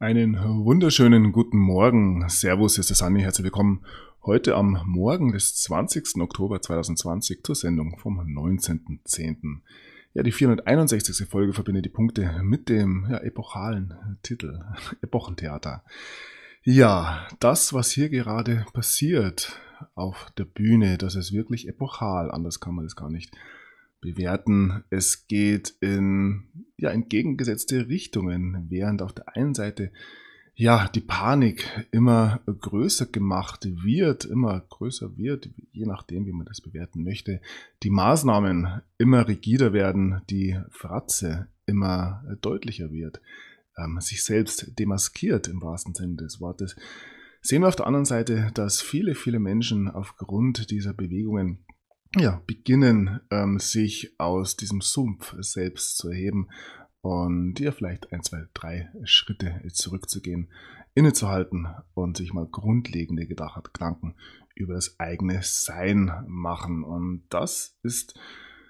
Einen wunderschönen guten Morgen. Servus, hier ist der Sanni. Herzlich willkommen heute am Morgen des 20. Oktober 2020 zur Sendung vom 19.10. Ja, die 461. Folge verbindet die Punkte mit dem epochalen Titel Epochentheater. Ja, das, was hier gerade passiert auf der Bühne, das ist wirklich epochal. Anders kann man das gar nicht bewerten. Es geht in entgegengesetzte Richtungen, während auf der einen Seite die Panik immer größer wird, je nachdem, wie man das bewerten möchte, die Maßnahmen immer rigider werden, die Fratze immer deutlicher wird, sich selbst demaskiert im wahrsten Sinne des Wortes, sehen wir auf der anderen Seite, dass viele, viele Menschen aufgrund dieser Bewegungen beginnen, sich aus diesem Sumpf selbst zu erheben und vielleicht 1, 2, 3 Schritte zurückzugehen, innezuhalten und sich mal grundlegende Gedanken über das eigene Sein machen. Und das ist,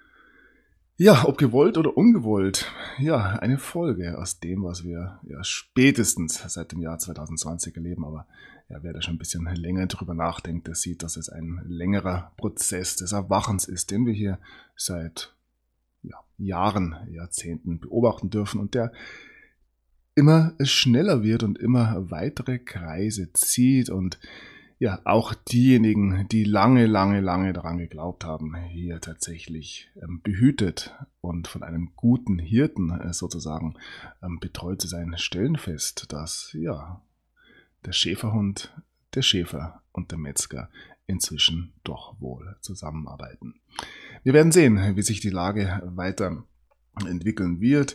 ob gewollt oder ungewollt, eine Folge aus dem, was wir spätestens seit dem Jahr 2020 erleben. Aber wer da schon ein bisschen länger drüber nachdenkt, der sieht, dass es ein längerer Prozess des Erwachens ist, den wir hier seit Jahren, Jahrzehnten beobachten dürfen und der immer schneller wird und immer weitere Kreise zieht und auch diejenigen, die lange daran geglaubt haben, hier tatsächlich behütet und von einem guten Hirten sozusagen betreut zu sein, stellen fest, dass der Schäferhund, der Schäfer und der Metzger inzwischen doch wohl zusammenarbeiten. Wir werden sehen, wie sich die Lage weiterentwickeln wird.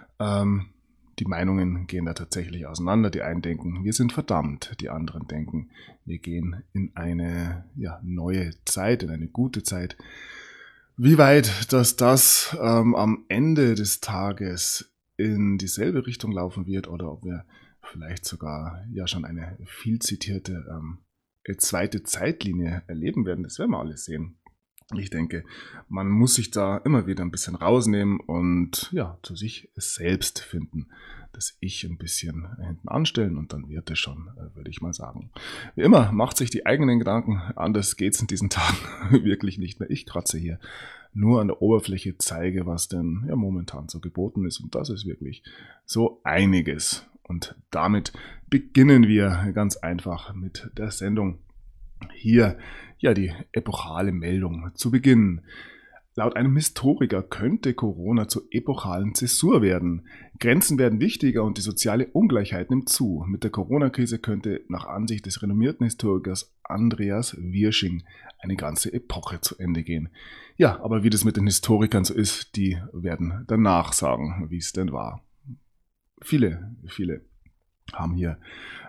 Die Meinungen gehen da tatsächlich auseinander. Die einen denken, wir sind verdammt. Die anderen denken, wir gehen in eine neue Zeit, in eine gute Zeit. Wie weit, dass das am Ende des Tages in dieselbe Richtung laufen wird oder ob wir vielleicht sogar schon eine viel zitierte zweite Zeitlinie erleben werden, das werden wir alles sehen. Ich denke, man muss sich da immer wieder ein bisschen rausnehmen und zu sich selbst finden. Das Ich ein bisschen hinten anstellen und dann wird es schon, würde ich mal sagen. Wie immer, macht sich die eigenen Gedanken, anders geht's in diesen Tagen wirklich nicht mehr. Ich kratze hier nur an der Oberfläche, zeige, was denn momentan so geboten ist und das ist wirklich so einiges. Und damit beginnen wir ganz einfach mit der Sendung. Hier die epochale Meldung zu Beginn. Laut einem Historiker könnte Corona zur epochalen Zäsur werden. Grenzen werden wichtiger und die soziale Ungleichheit nimmt zu. Mit der Corona-Krise könnte nach Ansicht des renommierten Historikers Andreas Wirsching eine ganze Epoche zu Ende gehen. Ja, aber wie das mit den Historikern so ist, die werden danach sagen, wie es denn war. Viele haben hier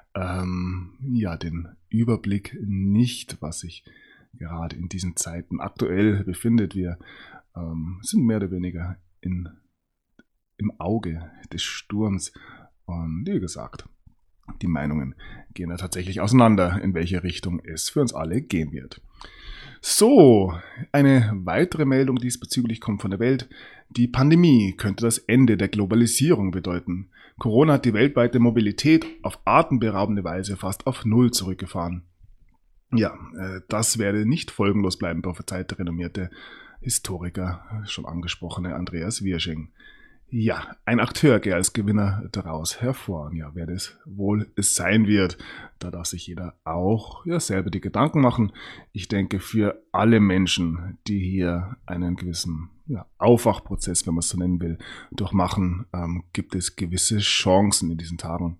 den Überblick nicht, was sich gerade in diesen Zeiten aktuell befindet. Wir sind mehr oder weniger im Auge des Sturms und wie gesagt, die Meinungen gehen da tatsächlich auseinander, in welche Richtung es für uns alle gehen wird. So, eine weitere Meldung diesbezüglich kommt von der Welt. Die Pandemie könnte das Ende der Globalisierung bedeuten. Corona hat die weltweite Mobilität auf atemberaubende Weise fast auf Null zurückgefahren. Das werde nicht folgenlos bleiben, prophezeit der renommierte Historiker, schon angesprochene Andreas Wirsching. Ein Akteur geht als Gewinner daraus hervor. Wer das wohl sein wird, da darf sich jeder auch selber die Gedanken machen. Ich denke, für alle Menschen, die hier einen gewissen Aufwachprozess, wenn man es so nennen will, durchmachen, gibt es gewisse Chancen in diesen Tagen.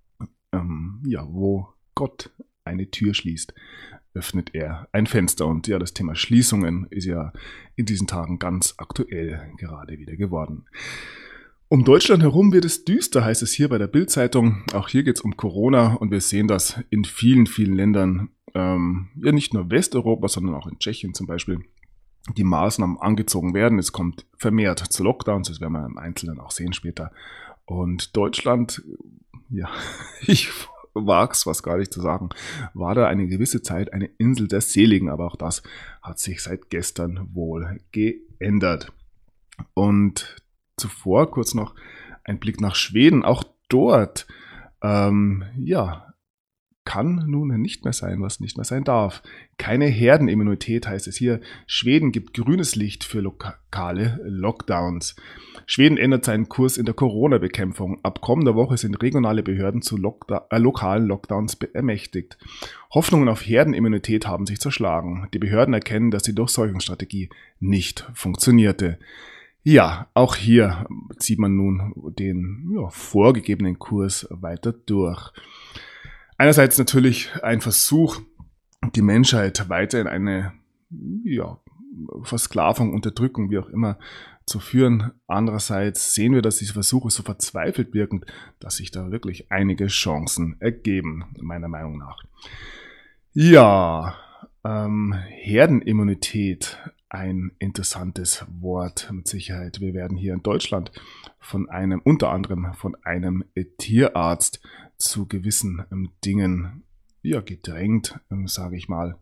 Wo Gott eine Tür schließt, öffnet er ein Fenster. Und das Thema Schließungen ist in diesen Tagen ganz aktuell gerade wieder geworden. Um Deutschland herum wird es düster, heißt es hier bei der Bild-Zeitung. Auch hier geht es um Corona und wir sehen das in vielen, vielen Ländern, nicht nur Westeuropa, sondern auch in Tschechien zum Beispiel, die Maßnahmen angezogen werden. Es kommt vermehrt zu Lockdowns, das werden wir im Einzelnen auch sehen später. Und Deutschland, ich wag's fast gar nicht zu sagen, war da eine gewisse Zeit eine Insel der Seligen, aber auch das hat sich seit gestern wohl geändert. Und zuvor kurz noch ein Blick nach Schweden. Auch dort kann nun nicht mehr sein, was nicht mehr sein darf. Keine Herdenimmunität heißt es hier. Schweden gibt grünes Licht für lokale Lockdowns. Schweden ändert seinen Kurs in der Corona-Bekämpfung. Ab kommender Woche sind regionale Behörden zu lokalen Lockdowns ermächtigt. Hoffnungen auf Herdenimmunität haben sich zerschlagen. Die Behörden erkennen, dass die Durchseuchungsstrategie nicht funktionierte. Ja, auch hier zieht man nun den vorgegebenen Kurs weiter durch. Einerseits natürlich ein Versuch, die Menschheit weiter in eine Versklavung, Unterdrückung, wie auch immer, zu führen. Andererseits sehen wir, dass diese Versuche so verzweifelt wirken, dass sich da wirklich einige Chancen ergeben, meiner Meinung nach. Ja, Herdenimmunität, ein interessantes Wort mit Sicherheit. Wir werden hier in Deutschland unter anderem von einem Tierarzt zu gewissen Dingen gedrängt, sage ich mal.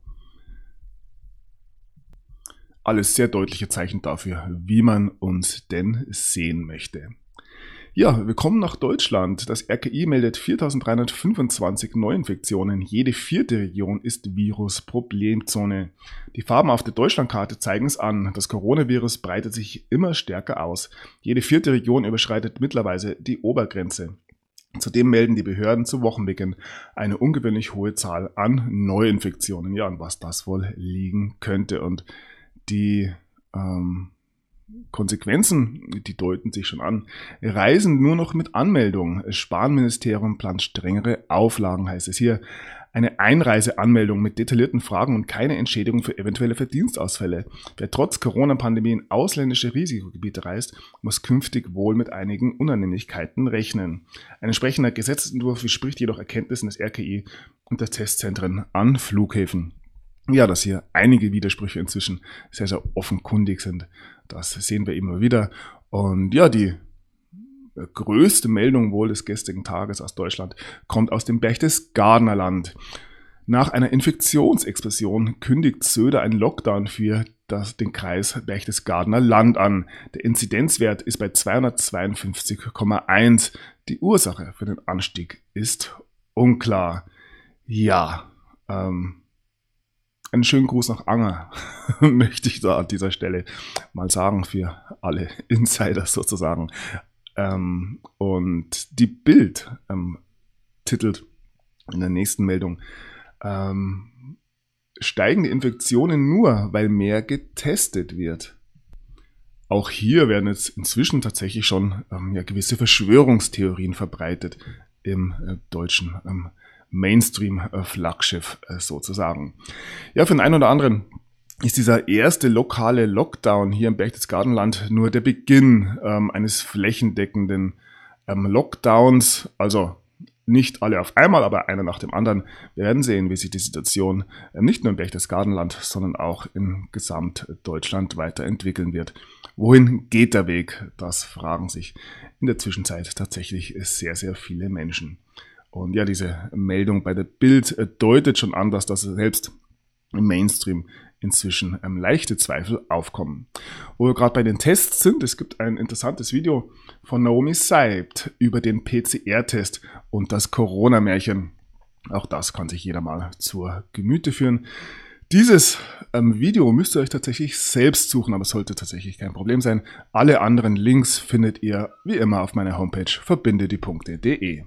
Alles sehr deutliche Zeichen dafür, wie man uns denn sehen möchte. Ja, wir kommen nach Deutschland. Das RKI meldet 4.325 Neuinfektionen. Jede 4. Region ist Virus-Problemzone. Die Farben auf der Deutschlandkarte zeigen es an. Das Coronavirus breitet sich immer stärker aus. Jede 4. Region überschreitet mittlerweile die Obergrenze. Zudem melden die Behörden zu Wochenbeginn eine ungewöhnlich hohe Zahl an Neuinfektionen. Ja, an was das wohl liegen könnte. Und die Konsequenzen, die deuten sich schon an. Reisen nur noch mit Anmeldung. Das Spahn-Ministerium plant strengere Auflagen, heißt es hier. Eine Einreiseanmeldung mit detaillierten Fragen und keine Entschädigung für eventuelle Verdienstausfälle. Wer trotz Corona-Pandemie in ausländische Risikogebiete reist, muss künftig wohl mit einigen Unannehmlichkeiten rechnen. Ein entsprechender Gesetzentwurf widerspricht jedoch Erkenntnissen des RKI und der Testzentren an Flughäfen. Ja, dass hier einige Widersprüche inzwischen sehr, sehr offenkundig sind. Das sehen wir immer wieder. Und ja, die größte Meldung wohl des gestrigen Tages aus Deutschland kommt aus dem Berchtesgadener Land. Nach einer Infektionsexplosion kündigt Söder einen Lockdown für den Kreis Berchtesgadener Land an. Der Inzidenzwert ist bei 252,1. Die Ursache für den Anstieg ist unklar. Ja, einen schönen Gruß nach Anger möchte ich da an dieser Stelle mal sagen für alle Insider sozusagen. Und die Bild titelt in der nächsten Meldung, steigen die Infektionen nur, weil mehr getestet wird. Auch hier werden jetzt inzwischen tatsächlich schon gewisse Verschwörungstheorien verbreitet im deutschen Mainstream-Flaggschiff sozusagen. Ja, für den einen oder anderen ist dieser erste lokale Lockdown hier im Berchtesgadenland nur der Beginn eines flächendeckenden Lockdowns. Also nicht alle auf einmal, aber einer nach dem anderen. Wir werden sehen, wie sich die Situation nicht nur im Berchtesgadenland, sondern auch in Gesamtdeutschland weiterentwickeln wird. Wohin geht der Weg? Das fragen sich in der Zwischenzeit tatsächlich sehr, sehr viele Menschen. Und ja, diese Meldung bei der Bild deutet schon an, dass das selbst im Mainstream inzwischen leichte Zweifel aufkommen. Wo wir gerade bei den Tests sind, es gibt ein interessantes Video von Naomi Seibt über den PCR-Test und das Corona-Märchen. Auch das kann sich jeder mal zur Gemüte führen. Dieses Video müsst ihr euch tatsächlich selbst suchen, aber es sollte tatsächlich kein Problem sein. Alle anderen Links findet ihr wie immer auf meiner Homepage verbindediepunkte.de.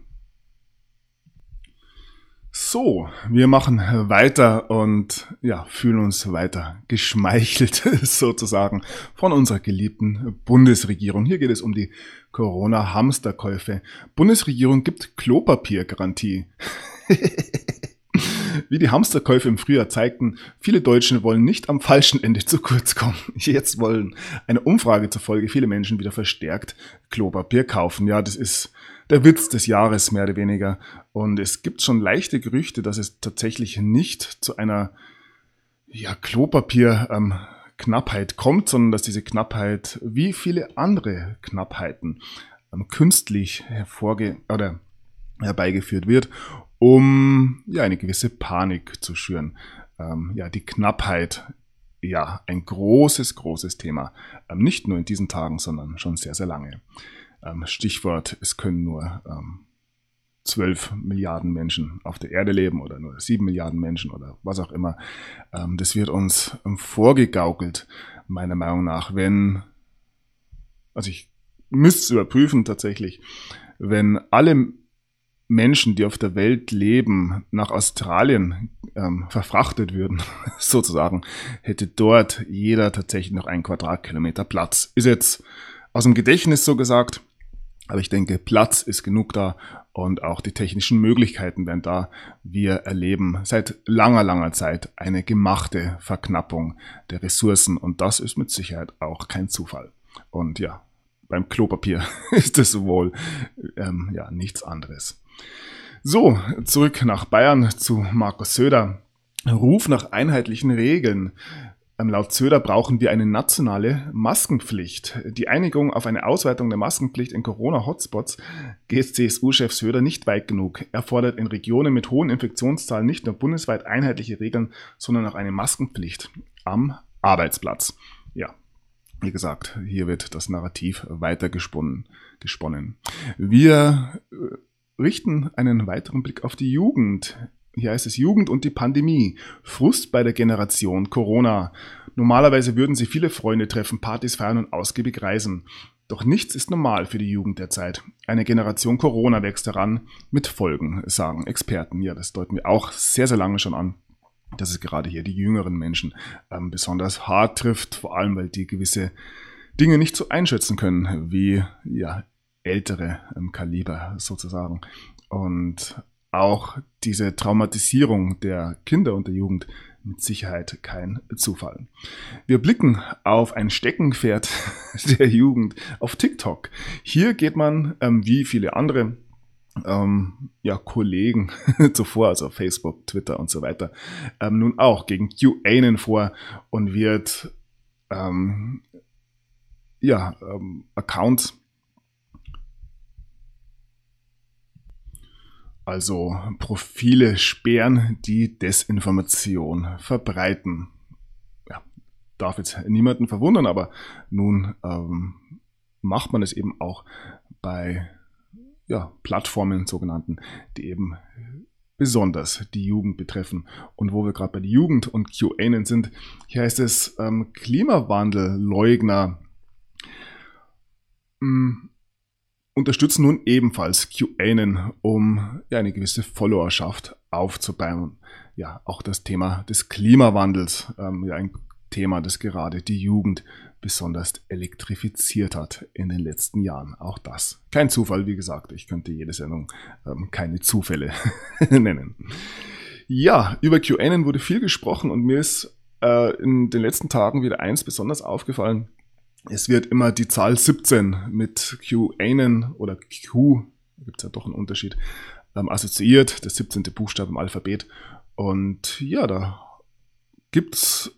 So, wir machen weiter und fühlen uns weiter geschmeichelt sozusagen von unserer geliebten Bundesregierung. Hier geht es um die Corona-Hamsterkäufe. Bundesregierung gibt Klopapiergarantie. Wie die Hamsterkäufe im Frühjahr zeigten, viele Deutsche wollen nicht am falschen Ende zu kurz kommen. Jetzt wollen einer Umfrage zufolge viele Menschen wieder verstärkt Klopapier kaufen. Ja, das ist der Witz des Jahres, mehr oder weniger. Und es gibt schon leichte Gerüchte, dass es tatsächlich nicht zu einer Klopapier-Knappheit kommt, sondern dass diese Knappheit wie viele andere Knappheiten künstlich herbeigeführt wird, um eine gewisse Panik zu schüren. Die Knappheit, ein großes, großes Thema. Nicht nur in diesen Tagen, sondern schon sehr, sehr lange. Stichwort, es können nur 12 Milliarden Menschen auf der Erde leben oder nur 7 Milliarden Menschen oder was auch immer. Das wird uns vorgegaukelt, meiner Meinung nach, also ich müsste es überprüfen tatsächlich, wenn alle Menschen, die auf der Welt leben, nach Australien verfrachtet würden, sozusagen, hätte dort jeder tatsächlich noch 1 Quadratkilometer Platz. Ist jetzt aus dem Gedächtnis so gesagt, aber ich denke, Platz ist genug da und auch die technischen Möglichkeiten wären da. Wir erleben seit langer, langer Zeit eine gemachte Verknappung der Ressourcen und das ist mit Sicherheit auch kein Zufall. Und ja, beim Klopapier ist es wohl nichts anderes. So, zurück nach Bayern zu Markus Söder. Ruf nach einheitlichen Regeln. Laut Söder brauchen wir eine nationale Maskenpflicht. Die Einigung auf eine Ausweitung der Maskenpflicht in Corona-Hotspots geht CSU-Chef Söder nicht weit genug. Er fordert in Regionen mit hohen Infektionszahlen nicht nur bundesweit einheitliche Regeln, sondern auch eine Maskenpflicht am Arbeitsplatz. Ja, wie gesagt, hier wird das Narrativ weiter gesponnen. Wir richten einen weiteren Blick auf die Jugend. Hier heißt es Jugend und die Pandemie. Frust bei der Generation Corona. Normalerweise würden sie viele Freunde treffen, Partys feiern und ausgiebig reisen. Doch nichts ist normal für die Jugend derzeit. Eine Generation Corona wächst heran mit Folgen, sagen Experten. Ja, das deuten wir auch sehr, sehr lange schon an, dass es gerade hier die jüngeren Menschen besonders hart trifft, vor allem weil die gewisse Dinge nicht so einschätzen können wie ältere Kaliber sozusagen. Und auch diese Traumatisierung der Kinder und der Jugend mit Sicherheit kein Zufall. Wir blicken auf ein Steckenpferd der Jugend auf TikTok. Hier geht man, wie viele andere Kollegen zuvor, also Facebook, Twitter und so weiter, nun auch gegen QAnon vor und wird Accounts, also Profile sperren, die Desinformation verbreiten. Ja, darf jetzt niemanden verwundern, aber nun macht man es eben auch bei Plattformen sogenannten, die eben besonders die Jugend betreffen. Und wo wir gerade bei der Jugend und QAnon sind, hier heißt es Klimawandelleugner unterstützen nun ebenfalls QAnon, um eine gewisse Followerschaft aufzubauen. Ja, auch das Thema des Klimawandels, ein Thema, das gerade die Jugend besonders elektrifiziert hat in den letzten Jahren. Auch das. Kein Zufall, wie gesagt, ich könnte jede Sendung keine Zufälle nennen. Ja, über QAnon wurde viel gesprochen und mir ist in den letzten Tagen wieder eins besonders aufgefallen. Es wird immer die Zahl 17 mit QAnon oder Q, da gibt es ja doch einen Unterschied, assoziiert, der 17. Buchstabe im Alphabet. Und ja, da gibt es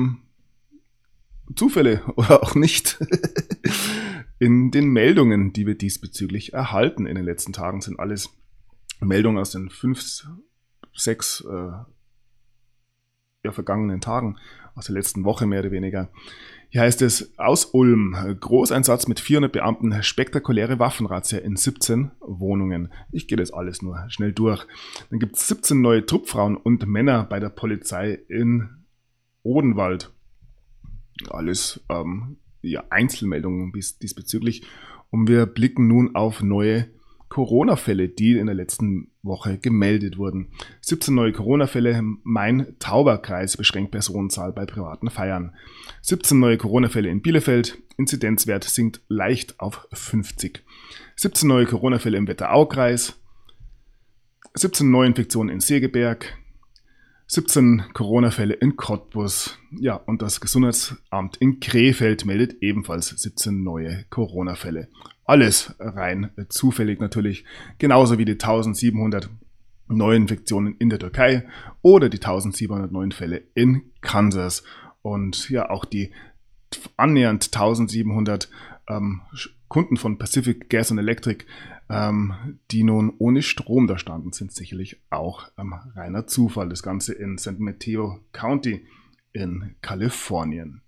Zufälle oder auch nicht. In den Meldungen, die wir diesbezüglich erhalten in den letzten Tagen, sind alles Meldungen aus den 5, 6 vergangenen Tagen, aus der letzten Woche mehr oder weniger. Hier heißt es, aus Ulm, Großeinsatz mit 400 Beamten, spektakuläre Waffenrazzia in 17 Wohnungen. Ich gehe das alles nur schnell durch. Dann gibt es 17 neue Truppfrauen und Männer bei der Polizei in Odenwald. Alles Einzelmeldungen diesbezüglich. Und wir blicken nun auf neue Corona-Fälle, die in der letzten Woche gemeldet wurden. 17 neue Corona-Fälle, Main-Tauber-Kreis beschränkt Personenzahl bei privaten Feiern. 17 neue Corona-Fälle in Bielefeld, Inzidenzwert sinkt leicht auf 50. 17 neue Corona-Fälle im Wetteraukreis, 17 Neuinfektionen in Segeberg, 17 Corona-Fälle in Cottbus. Ja, und das Gesundheitsamt in Krefeld meldet ebenfalls 17 neue Corona-Fälle. Alles rein zufällig natürlich, genauso wie die 1700 Neuinfektionen in der Türkei oder die 1700 neuen Fälle in Kansas. Und ja, auch die annähernd 1700 Kunden von Pacific Gas and Electric, die nun ohne Strom da standen, sind sicherlich auch reiner Zufall. Das Ganze in San Mateo County in Kalifornien.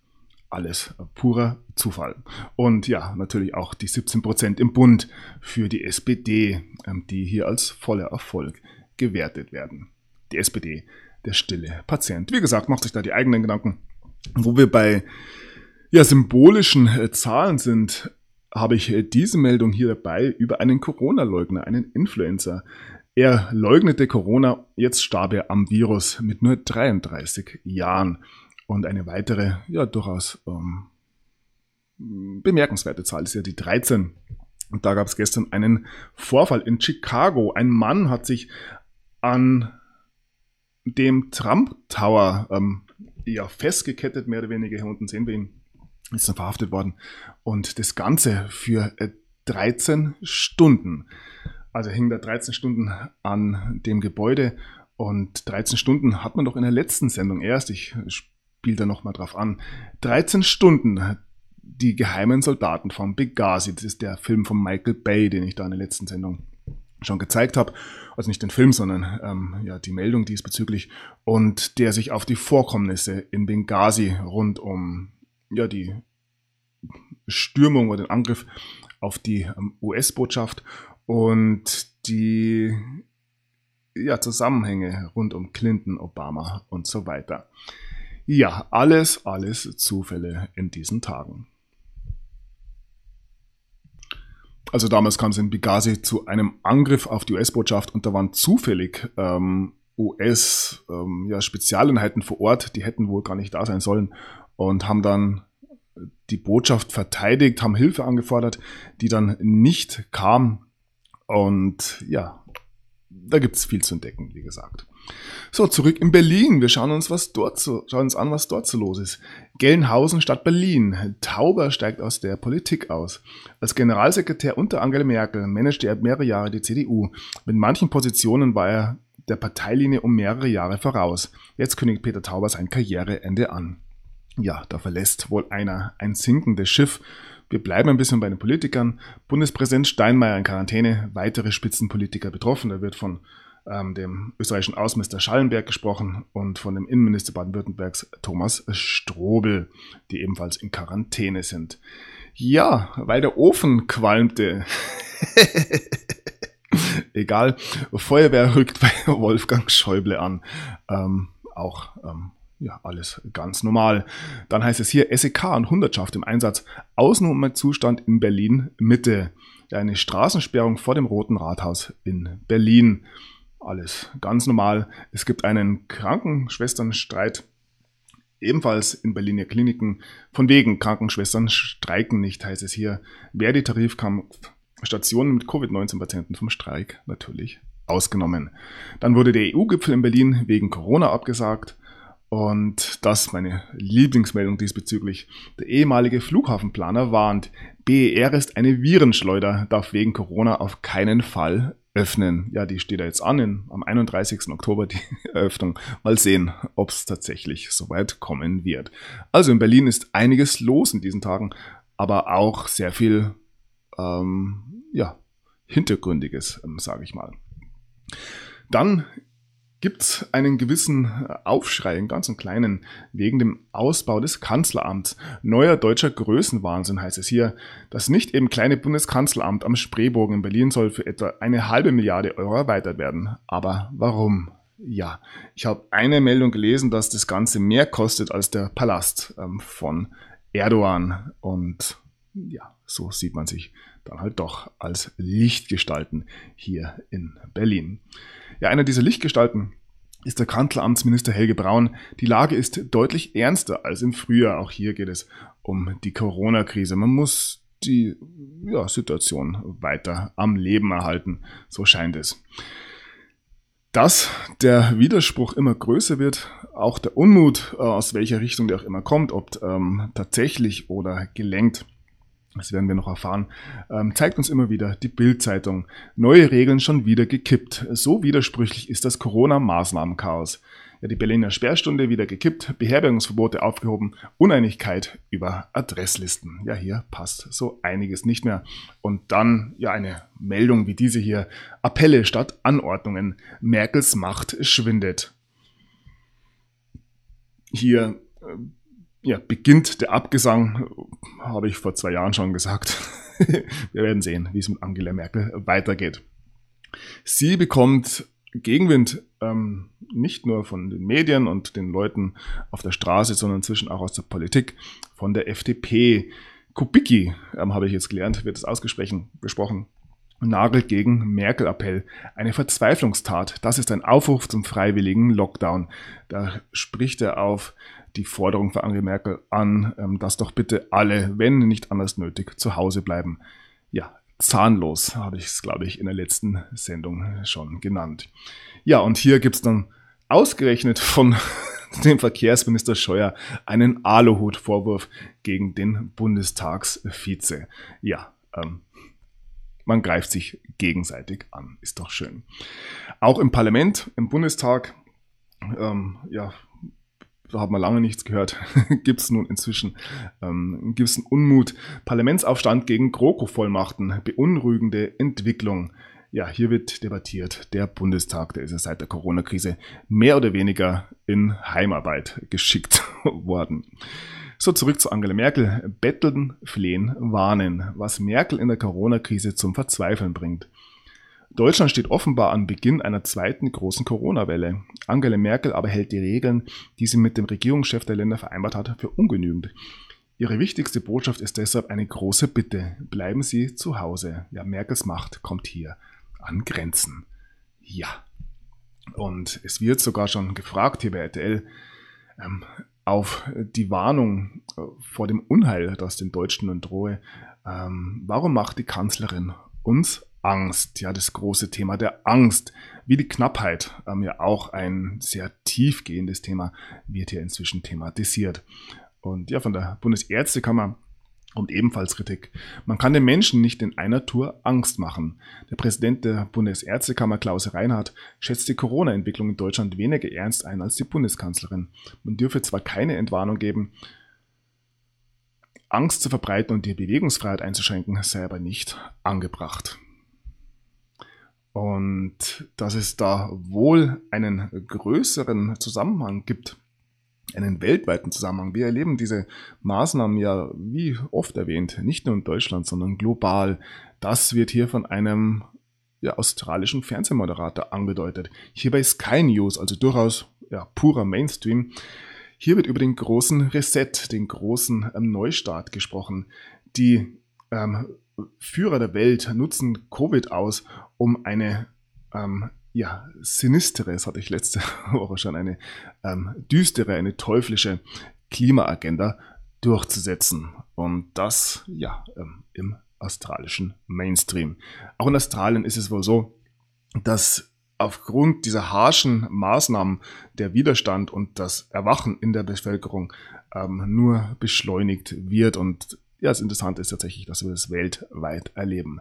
alles purer Zufall. Und ja, natürlich auch die 17% im Bund für die SPD, die hier als voller Erfolg gewertet werden. Die SPD, der stille Patient. Wie gesagt, macht sich da die eigenen Gedanken. Wo wir bei symbolischen Zahlen sind, habe ich diese Meldung hier dabei über einen Corona-Leugner, einen Influencer. Er leugnete Corona, jetzt starb er am Virus mit nur 33 Jahren. Und eine weitere, durchaus bemerkenswerte Zahl ist ja die 13. Und da gab es gestern einen Vorfall in Chicago. Ein Mann hat sich an dem Trump Tower festgekettet, mehr oder weniger. Hier unten sehen wir ihn, ist dann verhaftet worden. Und das Ganze für 13 Stunden. Also hing da 13 Stunden an dem Gebäude. Und 13 Stunden hat man doch in der letzten Sendung erst, ich spiele da nochmal drauf an, 13 Stunden die geheimen Soldaten von Benghazi. Das ist der Film von Michael Bay, den ich da in der letzten Sendung schon gezeigt habe. Also nicht den Film, sondern die Meldung diesbezüglich. Und der sich auf die Vorkommnisse in Benghazi rund um die Stürmung oder den Angriff auf die US-Botschaft und die Zusammenhänge rund um Clinton, Obama und so weiter. Ja, alles Zufälle in diesen Tagen. Also damals kam es in Benghazi zu einem Angriff auf die US-Botschaft und da waren zufällig US-Spezialeinheiten vor Ort, die hätten wohl gar nicht da sein sollen und haben dann die Botschaft verteidigt, haben Hilfe angefordert, die dann nicht kam. Und ja, da gibt es viel zu entdecken, wie gesagt. So, zurück in Berlin. Wir schauen uns an, was dort so los ist. Gelnhausen statt Berlin. Tauber steigt aus der Politik aus. Als Generalsekretär unter Angela Merkel managte er mehrere Jahre die CDU. Mit manchen Positionen war er der Parteilinie um mehrere Jahre voraus. Jetzt kündigt Peter Tauber sein Karriereende an. Ja, da verlässt wohl einer ein sinkendes Schiff. Wir bleiben ein bisschen bei den Politikern. Bundespräsident Steinmeier in Quarantäne, weitere Spitzenpolitiker betroffen. Da wird von dem österreichischen Außenminister Schallenberg gesprochen und von dem Innenminister Baden-Württembergs Thomas Strobel, die ebenfalls in Quarantäne sind. Ja, weil der Ofen qualmte. Egal, Feuerwehr rückt bei Wolfgang Schäuble an. Alles ganz normal. Dann heißt es hier SEK und Hundertschaft im Einsatz. Ausnahmezustand in Berlin Mitte. Eine Straßensperrung vor dem Roten Rathaus in Berlin. Alles ganz normal. Es gibt einen Krankenschwesternstreit, ebenfalls in Berliner Kliniken. Von wegen Krankenschwestern streiken nicht, heißt es hier. Verdi-Tarifkampf, Stationen mit Covid-19-Patienten vom Streik natürlich ausgenommen. Dann wurde der EU-Gipfel in Berlin wegen Corona abgesagt. Und das meine Lieblingsmeldung diesbezüglich. Der ehemalige Flughafenplaner warnt, BER ist eine Virenschleuder, darf wegen Corona auf keinen Fall öffnen. Ja, die steht da jetzt an, am 31. Oktober die Eröffnung. Mal sehen, ob es tatsächlich soweit kommen wird. Also in Berlin ist einiges los in diesen Tagen, aber auch sehr viel Hintergründiges, sage ich mal. Dann gibt es einen gewissen Aufschrei, einen ganz kleinen, wegen dem Ausbau des Kanzleramts. Neuer deutscher Größenwahnsinn heißt es hier. Das nicht eben kleine Bundeskanzleramt am Spreebogen in Berlin soll für etwa 1,5 Milliarde Euro erweitert werden. Aber warum? Ja, ich habe eine Meldung gelesen, dass das Ganze mehr kostet als der Palast von Erdogan. Und ja, so sieht man sich dann halt doch als Lichtgestalten hier in Berlin. Ja, einer dieser Lichtgestalten ist der Kanzleramtsminister Helge Braun. Die Lage ist deutlich ernster als im Frühjahr. Auch hier geht es um die Corona-Krise. Man muss die Situation weiter am Leben erhalten, so scheint es. Dass der Widerspruch immer größer wird, auch der Unmut, aus welcher Richtung der auch immer kommt, ob tatsächlich oder gelenkt, das werden wir noch erfahren, zeigt uns immer wieder die Bild-Zeitung. Neue Regeln schon wieder gekippt. So widersprüchlich ist das Corona-Maßnahmenchaos. Ja, die Berliner Sperrstunde wieder gekippt, Beherbergungsverbote aufgehoben, Uneinigkeit über Adresslisten. Ja, hier passt so einiges nicht mehr. Und dann eine Meldung wie diese hier. Appelle statt Anordnungen. Merkels Macht schwindet. Hier ja, beginnt der Abgesang, habe ich vor 2 Jahren schon gesagt. Wir werden sehen, wie es mit Angela Merkel weitergeht. Sie bekommt Gegenwind nicht nur von den Medien und den Leuten auf der Straße, sondern inzwischen auch aus der Politik, von der FDP. Kubicki, habe ich jetzt gelernt, wird es ausgesprochen, nagelt gegen Merkel-Appell. Eine Verzweiflungstat. Das ist ein Aufruf zum freiwilligen Lockdown. Da spricht er auf die Forderung von Angela Merkel an, dass doch bitte alle, wenn nicht anders nötig, zu Hause bleiben. Ja, zahnlos habe ich es, glaube ich, in der letzten Sendung schon genannt. Ja, und hier gibt es dann ausgerechnet von dem Verkehrsminister Scheuer einen Aluhut-Vorwurf gegen den Bundestagsvize. Ja, man greift sich gegenseitig an. Ist doch schön. Auch im Parlament, im Bundestag, da hat man lange nichts gehört, gibt es nun inzwischen gibt's einen Unmut. Parlamentsaufstand gegen GroKo-Vollmachten, beunruhigende Entwicklung. Ja, hier wird debattiert. Der Bundestag, der ist ja seit der Corona-Krise mehr oder weniger in Heimarbeit geschickt worden. So, zurück zu Angela Merkel. Betteln, flehen, warnen, was Merkel in der Corona-Krise zum Verzweifeln bringt. Deutschland steht offenbar am Beginn einer zweiten großen Corona-Welle. Angela Merkel aber hält die Regeln, die sie mit dem Regierungschef der Länder vereinbart hat, für ungenügend. Ihre wichtigste Botschaft ist deshalb eine große Bitte. Bleiben Sie zu Hause. Ja, Merkels Macht kommt hier an Grenzen. Ja. Und es wird sogar schon gefragt hier bei RTL, auf die Warnung vor dem Unheil, das den Deutschen nun drohe. Warum macht die Kanzlerin uns Angst? Ja, das große Thema der Angst, wie die Knappheit, ja auch ein sehr tiefgehendes Thema, wird hier inzwischen thematisiert. Und ja, von der Bundesärztekammer kommt ebenfalls Kritik. Man kann den Menschen nicht in einer Tour Angst machen. Der Präsident der Bundesärztekammer, Klaus Reinhardt, schätzt die Corona-Entwicklung in Deutschland weniger ernst ein als die Bundeskanzlerin. Man dürfe zwar keine Entwarnung geben, Angst zu verbreiten und die Bewegungsfreiheit einzuschränken, sei aber nicht angebracht. Und dass es da wohl einen größeren Zusammenhang gibt, einen weltweiten Zusammenhang. Wir erleben diese Maßnahmen ja, wie oft erwähnt, nicht nur in Deutschland, sondern global. Das wird hier von einem australischen Fernsehmoderator angedeutet. Hier bei Sky News, also durchaus purer Mainstream. Hier wird über den großen Reset, den großen Neustart gesprochen. Die Führer der Welt nutzen Covid aus, um eine sinistere, das hatte ich letzte Woche schon, eine düstere, eine teuflische Klimaagenda durchzusetzen. Und das im australischen Mainstream. Auch in Australien ist es wohl so, dass aufgrund dieser harschen Maßnahmen der Widerstand und das Erwachen in der Bevölkerung nur beschleunigt wird. Und das Interessante ist tatsächlich, dass wir das weltweit erleben.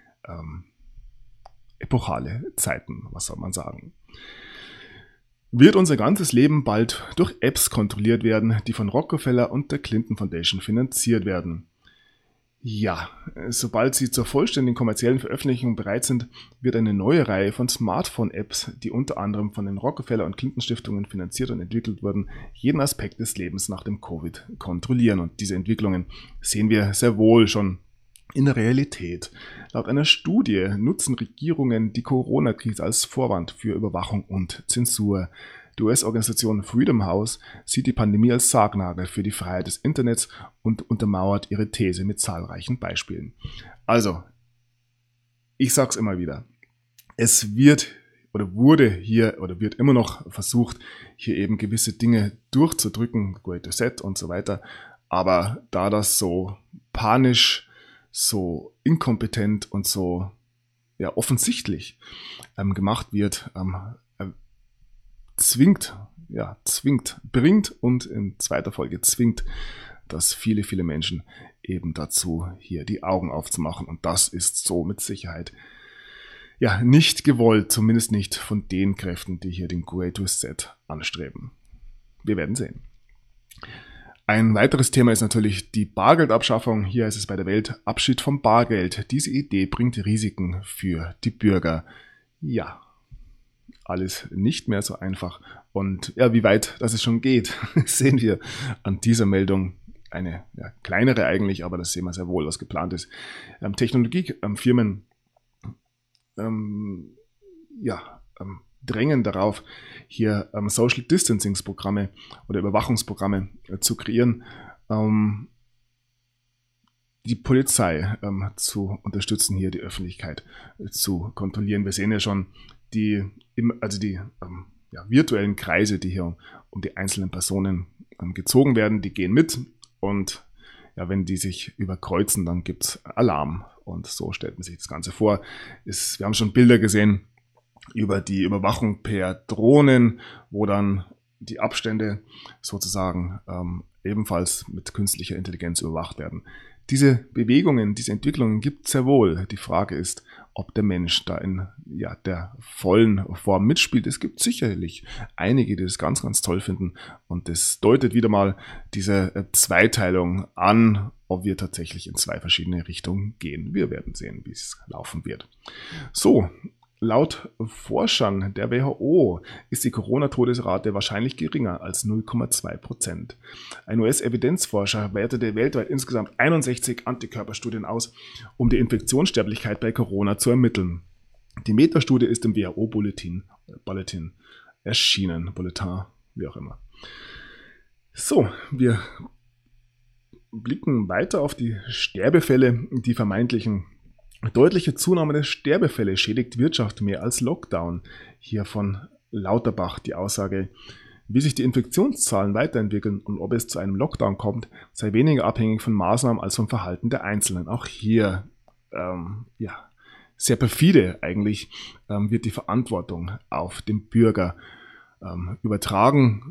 Epochale Zeiten, was soll man sagen. Wird unser ganzes Leben bald durch Apps kontrolliert werden, die von Rockefeller und der Clinton Foundation finanziert werden? Ja, sobald sie zur vollständigen kommerziellen Veröffentlichung bereit sind, wird eine neue Reihe von Smartphone-Apps, die unter anderem von den Rockefeller- und Clinton-Stiftungen finanziert und entwickelt wurden, jeden Aspekt des Lebens nach dem Covid kontrollieren. Und diese Entwicklungen sehen wir sehr wohl schon in der Realität. Laut einer Studie nutzen Regierungen die Corona-Krise als Vorwand für Überwachung und Zensur. Die US-Organisation Freedom House sieht die Pandemie als Sargnagel für die Freiheit des Internets und untermauert ihre These mit zahlreichen Beispielen. Also, ich sag's immer wieder, es wird oder wurde hier oder wird immer noch versucht, hier eben gewisse Dinge durchzudrücken, Great Reset und so weiter, aber da das so panisch, so inkompetent und so offensichtlich gemacht wird, bringt und in zweiter Folge zwingt, dass viele, viele Menschen eben dazu hier die Augen aufzumachen. Und das ist so mit Sicherheit nicht gewollt, zumindest nicht von den Kräften, die hier den Great Reset anstreben. Wir werden sehen. Ein weiteres Thema ist natürlich die Bargeldabschaffung. Hier heißt es bei der Welt Abschied vom Bargeld. Diese Idee bringt Risiken für die Bürger. Ja, alles nicht mehr so einfach. Und ja, wie weit das es schon geht, sehen wir an dieser Meldung. Eine kleinere eigentlich, aber das sehen wir sehr wohl, was geplant ist. Technologiefirmen drängen darauf, hier Social Distancing-Programme oder Überwachungsprogramme zu kreieren, die Polizei zu unterstützen, hier die Öffentlichkeit zu kontrollieren. Wir sehen ja schon die virtuellen Kreise, die hier um die einzelnen Personen gezogen werden, die gehen mit und ja, wenn die sich überkreuzen, dann gibt es Alarm und so stellt man sich das Ganze vor. Wir haben schon Bilder gesehen über die Überwachung per Drohnen, wo dann die Abstände sozusagen ebenfalls mit künstlicher Intelligenz überwacht werden. Diese Bewegungen, diese Entwicklungen gibt es sehr wohl. Die Frage ist, ob der Mensch da in der vollen Form mitspielt. Es gibt sicherlich einige, die das ganz, ganz toll finden. Und das deutet wieder mal diese Zweiteilung an, ob wir tatsächlich in zwei verschiedene Richtungen gehen. Wir werden sehen, wie es laufen wird. So. Laut Forschern der WHO ist die Corona-Todesrate wahrscheinlich geringer als 0,2%. Ein US-Evidenzforscher wertete weltweit insgesamt 61 Antikörperstudien aus, um die Infektionssterblichkeit bei Corona zu ermitteln. Die Metastudie ist im WHO-Bulletin erschienen. Bulletin, wie auch immer. So, wir blicken weiter auf die Sterbefälle, die vermeintlichen. Deutliche Zunahme der Sterbefälle schädigt Wirtschaft mehr als Lockdown. Hier von Lauterbach die Aussage, wie sich die Infektionszahlen weiterentwickeln und ob es zu einem Lockdown kommt, sei weniger abhängig von Maßnahmen als vom Verhalten der Einzelnen. Auch hier, sehr perfide eigentlich, wird die Verantwortung auf den Bürger übertragen,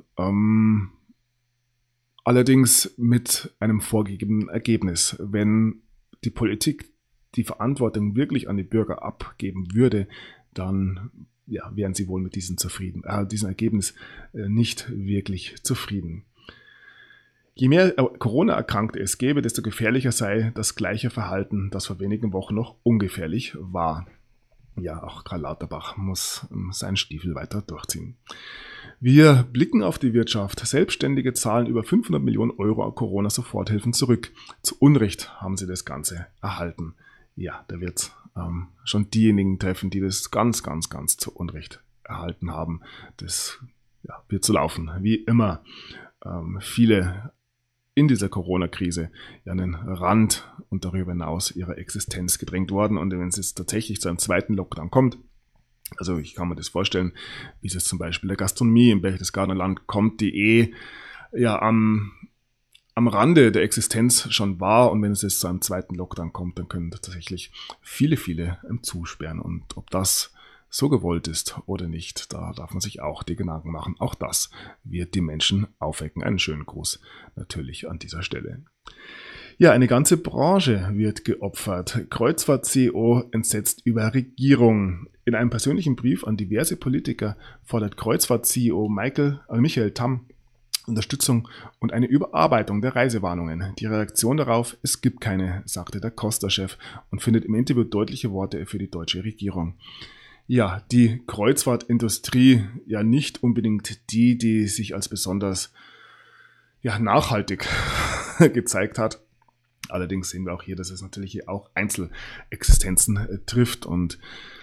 allerdings mit einem vorgegebenen Ergebnis. Wenn die Politik die Verantwortung wirklich an die Bürger abgeben würde, dann wären sie wohl mit diesem Ergebnis nicht wirklich zufrieden. Je mehr Corona-Erkrankte es gäbe, desto gefährlicher sei das gleiche Verhalten, das vor wenigen Wochen noch ungefährlich war. Ja, auch Karl Lauterbach muss seinen Stiefel weiter durchziehen. Wir blicken auf die Wirtschaft. Selbstständige zahlen über 500 Millionen Euro Corona-Soforthilfen zurück. Zu Unrecht haben sie das Ganze erhalten. Ja, da wird es schon diejenigen treffen, die das ganz, ganz, ganz zu Unrecht erhalten haben. Das wird so laufen. Wie immer, viele in dieser Corona-Krise an den Rand und darüber hinaus ihrer Existenz gedrängt worden. Und wenn es jetzt tatsächlich zu einem zweiten Lockdown kommt, also ich kann mir das vorstellen, wie es jetzt zum Beispiel der Gastronomie im Berchtesgadener Land kommt, die am Rande der Existenz schon war, und wenn es jetzt zu einem zweiten Lockdown kommt, dann können tatsächlich viele, viele zusperren. Und ob das so gewollt ist oder nicht, da darf man sich auch die Gedanken machen. Auch das wird die Menschen aufwecken. Einen schönen Gruß natürlich an dieser Stelle. Ja, eine ganze Branche wird geopfert. Kreuzfahrt-CEO entsetzt über Regierung. In einem persönlichen Brief an diverse Politiker fordert Kreuzfahrt-CEO Michael Tamm Unterstützung und eine Überarbeitung der Reisewarnungen. Die Reaktion darauf: es gibt keine, sagte der Costa-Chef und findet im Interview deutliche Worte für die deutsche Regierung. Ja, die Kreuzfahrtindustrie, ja nicht unbedingt die sich als besonders nachhaltig gezeigt hat. Allerdings sehen wir auch hier, dass es natürlich hier auch Einzelexistenzen trifft und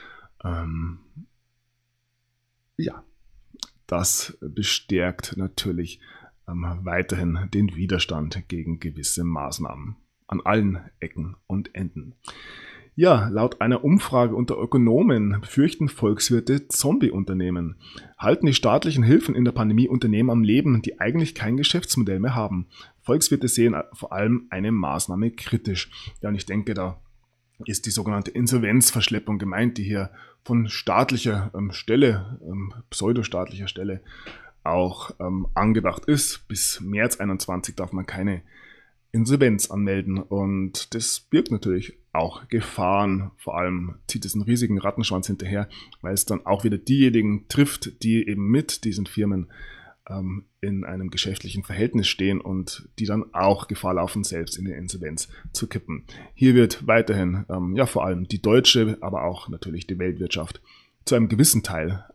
das bestärkt natürlich weiterhin den Widerstand gegen gewisse Maßnahmen an allen Ecken und Enden. Ja, laut einer Umfrage unter Ökonomen befürchten Volkswirte Zombie-Unternehmen. Halten die staatlichen Hilfen in der Pandemie Unternehmen am Leben, die eigentlich kein Geschäftsmodell mehr haben? Volkswirte sehen vor allem eine Maßnahme kritisch. Ja, und ich denke, da ist die sogenannte Insolvenzverschleppung gemeint, die hier von staatlicher Stelle, pseudostaatlicher Stelle auch angedacht ist. Bis März 2021 darf man keine Insolvenz anmelden und das birgt natürlich auch Gefahren. Vor allem zieht es einen riesigen Rattenschwanz hinterher, weil es dann auch wieder diejenigen trifft, die eben mit diesen Firmen in einem geschäftlichen Verhältnis stehen und die dann auch Gefahr laufen, selbst in die Insolvenz zu kippen. Hier wird weiterhin vor allem die deutsche, aber auch natürlich die Weltwirtschaft zu einem gewissen Teil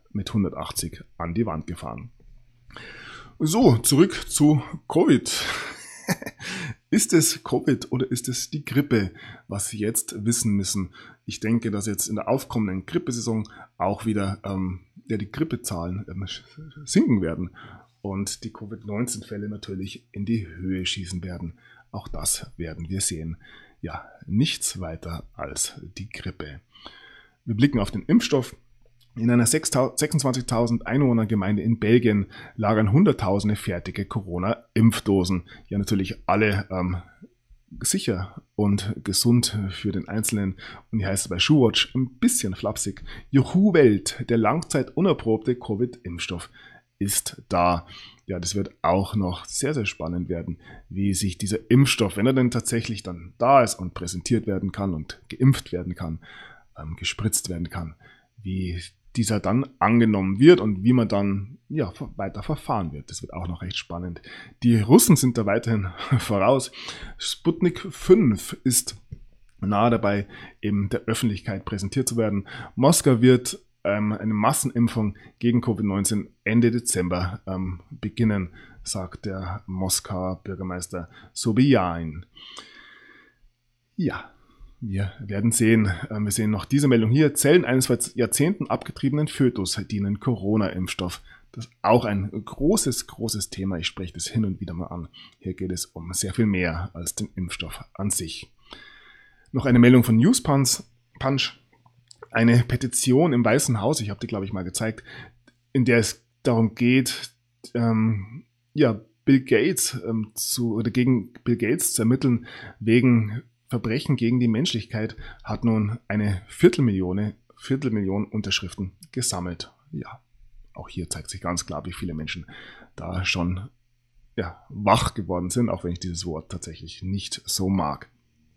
mit 180 an die Wand gefahren. So, zurück zu Covid. Ist es Covid oder ist es die Grippe, was Sie jetzt wissen müssen? Ich denke, dass jetzt in der aufkommenden Grippesaison auch wieder die Grippezahlen sinken werden und die Covid-19-Fälle natürlich in die Höhe schießen werden. Auch das werden wir sehen. Ja, nichts weiter als die Grippe. Wir blicken auf den Impfstoff. In einer 26.000 Einwohnergemeinde in Belgien lagern Hunderttausende fertige Corona-Impfdosen. Ja, natürlich alle sicher und gesund für den Einzelnen. Und hier heißt es bei ShoeWatch ein bisschen flapsig: Juhu Welt, der langzeitunerprobte Covid-Impfstoff ist da. Ja, das wird auch noch sehr, sehr spannend werden, wie sich dieser Impfstoff, wenn er denn tatsächlich dann da ist und präsentiert werden kann und geimpft werden kann, gespritzt werden kann, wie dieser dann angenommen wird und wie man dann weiter verfahren wird. Das wird auch noch recht spannend. Die Russen sind da weiterhin voraus. Sputnik 5 ist nahe dabei, eben der Öffentlichkeit präsentiert zu werden. Moskau wird eine Massenimpfung gegen Covid-19 Ende Dezember beginnen, sagt der Moskauer Bürgermeister Sobyanin. Ja, wir werden sehen. Wir sehen noch diese Meldung hier. Zellen eines seit Jahrzehnten abgetriebenen Fötus dienen Corona-Impfstoff. Das ist auch ein großes, großes Thema. Ich spreche das hin und wieder mal an. Hier geht es um sehr viel mehr als den Impfstoff an sich. Noch eine Meldung von Newspunch. Eine Petition im Weißen Haus, ich habe die, glaube ich, mal gezeigt, in der es darum geht, Bill Gates gegen Bill Gates zu ermitteln wegen Verbrechen gegen die Menschlichkeit, hat nun eine Viertelmillion Unterschriften gesammelt. Ja, auch hier zeigt sich ganz klar, wie viele Menschen da schon wach geworden sind, auch wenn ich dieses Wort tatsächlich nicht so mag.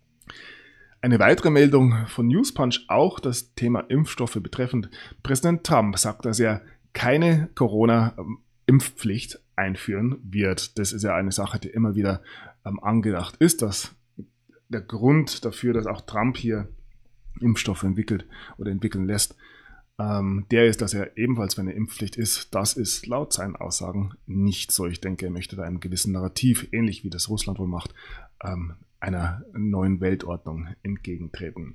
Eine weitere Meldung von Newspunch, auch das Thema Impfstoffe betreffend. Präsident Trump sagt, dass er keine Corona-Impfpflicht einführen wird. Das ist ja eine Sache, die immer wieder angedacht ist, dass der Grund dafür, dass auch Trump hier Impfstoffe entwickelt oder entwickeln lässt, der ist, dass er ebenfalls für eine Impfpflicht ist. Das ist laut seinen Aussagen nicht so. Ich denke, er möchte da einem gewissen Narrativ, ähnlich wie das Russland wohl macht, einer neuen Weltordnung entgegentreten.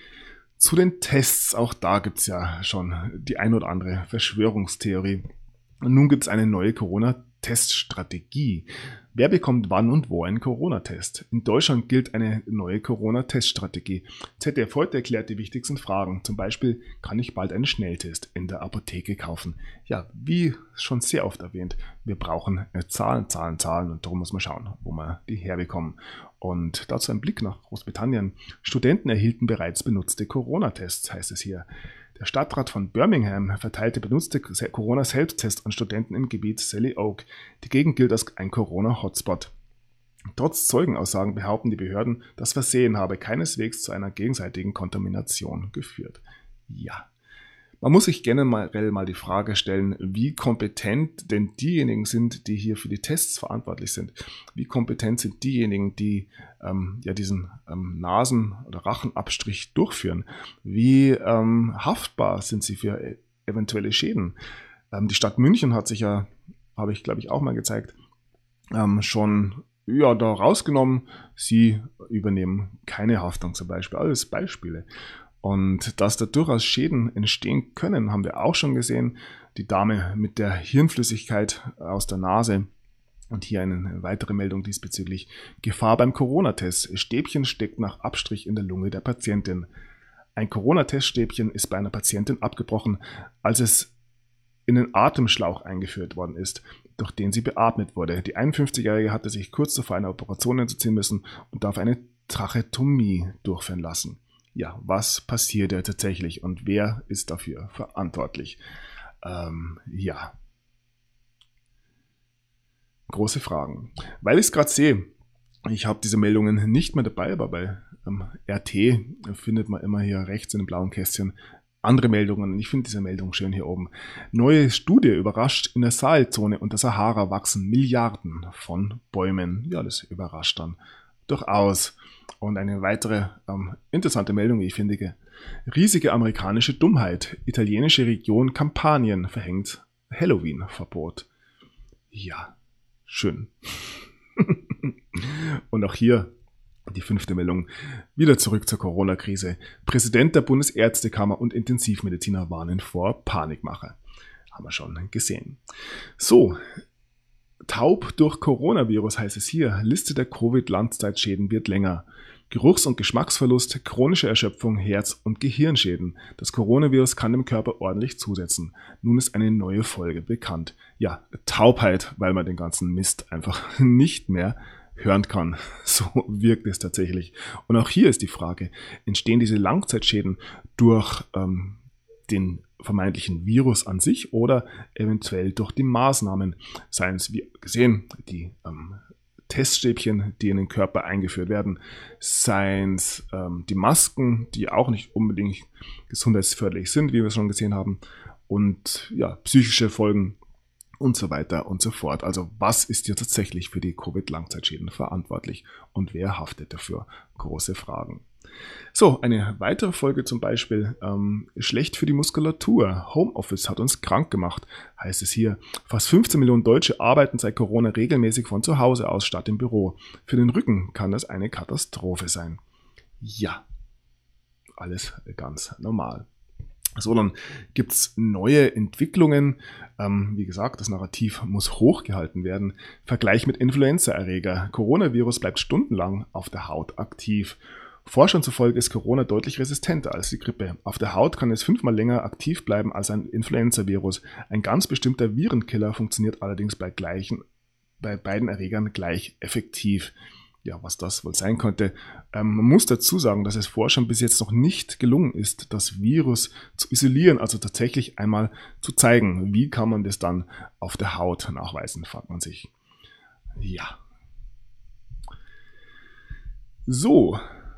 Zu den Tests, auch da gibt es ja schon die ein oder andere Verschwörungstheorie. Und nun gibt es eine neue Corona-Teststrategie. Wer bekommt wann und wo einen Corona-Test? In Deutschland gilt eine neue Corona-Teststrategie. ZDF heute erklärt die wichtigsten Fragen. Zum Beispiel, kann ich bald einen Schnelltest in der Apotheke kaufen? Ja, wie schon sehr oft erwähnt, wir brauchen Zahlen und darum muss man schauen, wo wir die herbekommen. Und dazu ein Blick nach Großbritannien. Studenten erhielten bereits benutzte Corona-Tests, heißt es hier. Der Stadtrat von Birmingham verteilte benutzte Corona-Selbsttests an Studenten im Gebiet Selly Oak. Die Gegend gilt als ein Corona-Hotspot. Trotz Zeugenaussagen behaupten die Behörden, das Versehen habe keineswegs zu einer gegenseitigen Kontamination geführt. Ja, man muss sich generell mal die Frage stellen, wie kompetent denn diejenigen sind, die hier für die Tests verantwortlich sind. Wie kompetent sind diejenigen, die diesen Nasen- oder Rachenabstrich durchführen? Wie haftbar sind sie für eventuelle Schäden? Die Stadt München hat sich ja, habe ich glaube ich auch mal gezeigt, schon da rausgenommen. Sie übernehmen keine Haftung zum Beispiel. Alles Beispiele. Und dass da durchaus Schäden entstehen können, haben wir auch schon gesehen. Die Dame mit der Hirnflüssigkeit aus der Nase. Und hier eine weitere Meldung diesbezüglich. Gefahr beim Corona-Test. Stäbchen steckt nach Abstrich in der Lunge der Patientin. Ein Corona-Teststäbchen ist bei einer Patientin abgebrochen, als es in den Atemschlauch eingeführt worden ist, durch den sie beatmet wurde. Die 51-Jährige hatte sich kurz zuvor eine Operation hinzuziehen müssen und darf eine Tracheotomie durchführen lassen. Ja, was passiert da tatsächlich und wer ist dafür verantwortlich? Große Fragen. Weil ich es gerade sehe, ich habe diese Meldungen nicht mehr dabei, aber bei RT findet man immer hier rechts in dem blauen Kästchen andere Meldungen. Ich finde diese Meldung schön hier oben. Neue Studie überrascht, in der Sahelzone und der Sahara wachsen Milliarden von Bäumen. Ja, das überrascht dann durchaus. Und eine weitere interessante Meldung, wie ich finde, Riesige amerikanische Dummheit. Italienische Region Kampanien verhängt Halloween-Verbot. Ja, schön. Und auch hier die 5. Meldung. Wieder zurück zur Corona-Krise. Präsident der Bundesärztekammer und Intensivmediziner warnen vor Panikmache. Haben wir schon gesehen. So, taub durch Coronavirus heißt es hier. Liste der Covid-Langzeitschäden wird länger. Geruchs- und Geschmacksverlust, chronische Erschöpfung, Herz- und Gehirnschäden. Das Coronavirus kann dem Körper ordentlich zusetzen. Nun ist eine neue Folge bekannt. Ja, Taubheit, weil man den ganzen Mist einfach nicht mehr hören kann. So wirkt es tatsächlich. Und auch hier ist die Frage, entstehen diese Langzeitschäden durch den vermeintlichen Virus an sich oder eventuell durch die Maßnahmen, seien es wie gesehen die Teststäbchen, die in den Körper eingeführt werden, seien es die Masken, die auch nicht unbedingt gesundheitsförderlich sind, wie wir es schon gesehen haben, und ja, psychische Folgen und so weiter und so fort. Also was ist hier tatsächlich für die Covid-Langzeitschäden verantwortlich und wer haftet dafür? Große Fragen. So, eine weitere Folge zum Beispiel, schlecht für die Muskulatur. Homeoffice hat uns krank gemacht, heißt es hier. Fast 15 Millionen Deutsche arbeiten seit Corona regelmäßig von zu Hause aus statt im Büro. Für den Rücken kann das eine Katastrophe sein. Ja, alles ganz normal. So, dann gibt es neue Entwicklungen. Wie gesagt, das Narrativ muss hochgehalten werden. Vergleich mit Influenzaerreger. Coronavirus bleibt stundenlang auf der Haut aktiv. Forschern zufolge ist Corona deutlich resistenter als die Grippe. Auf der Haut kann es 5-mal länger aktiv bleiben als ein Influenza-Virus. Ein ganz bestimmter Virenkiller funktioniert allerdings bei beiden Erregern gleich effektiv. Ja, was das wohl sein könnte. Man muss dazu sagen, dass es Forschern bis jetzt noch nicht gelungen ist, das Virus zu isolieren, also tatsächlich einmal zu zeigen. Wie kann man das dann auf der Haut nachweisen, fragt man sich. Ja. So.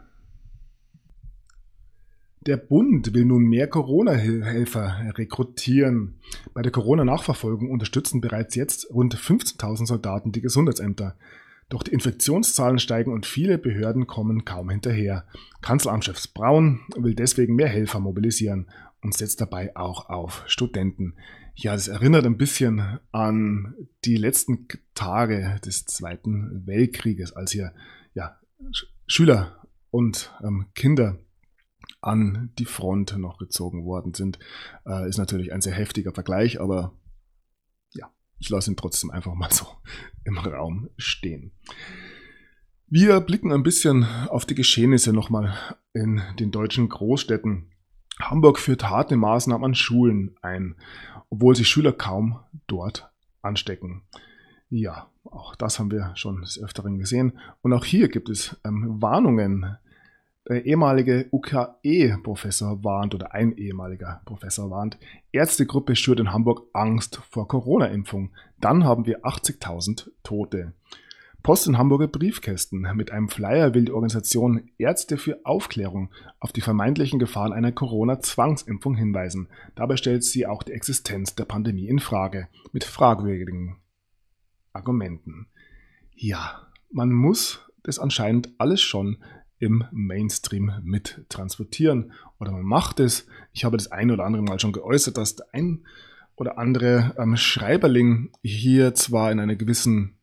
Der Bund will nun mehr Corona-Helfer rekrutieren. Bei der Corona-Nachverfolgung unterstützen bereits jetzt rund 15.000 Soldaten die Gesundheitsämter. Doch die Infektionszahlen steigen und viele Behörden kommen kaum hinterher. Kanzleramtschef Braun will deswegen mehr Helfer mobilisieren und setzt dabei auch auf Studenten. Ja, das erinnert ein bisschen an die letzten Tage des Zweiten Weltkrieges, als hier Schüler und Kinder an die Front noch gezogen worden sind. Ist natürlich ein sehr heftiger Vergleich, aber ja, ich lasse ihn trotzdem einfach mal so im Raum stehen. Wir blicken ein bisschen auf die Geschehnisse nochmal in den deutschen Großstädten. Hamburg führt harte Maßnahmen an Schulen ein, obwohl sich Schüler kaum dort anstecken. Ja, auch das haben wir schon des Öfteren gesehen. Und auch hier gibt es Warnungen. Der ehemalige UKE-Professor warnt, oder ein ehemaliger Professor warnt, Ärztegruppe schürt in Hamburg Angst vor Corona-Impfung. Dann haben wir 80.000 Tote. Post in Hamburger Briefkästen. Mit einem Flyer will die Organisation Ärzte für Aufklärung auf die vermeintlichen Gefahren einer Corona-Zwangsimpfung hinweisen. Dabei stellt sie auch die Existenz der Pandemie in Frage, mit fragwürdigen Argumenten. Ja, man muss das anscheinend alles schon im Mainstream mit transportieren. Oder man macht es. Ich habe das ein oder andere Mal schon geäußert, dass der ein oder andere Schreiberling hier zwar in einer gewissen,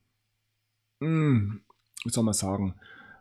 wie soll man sagen,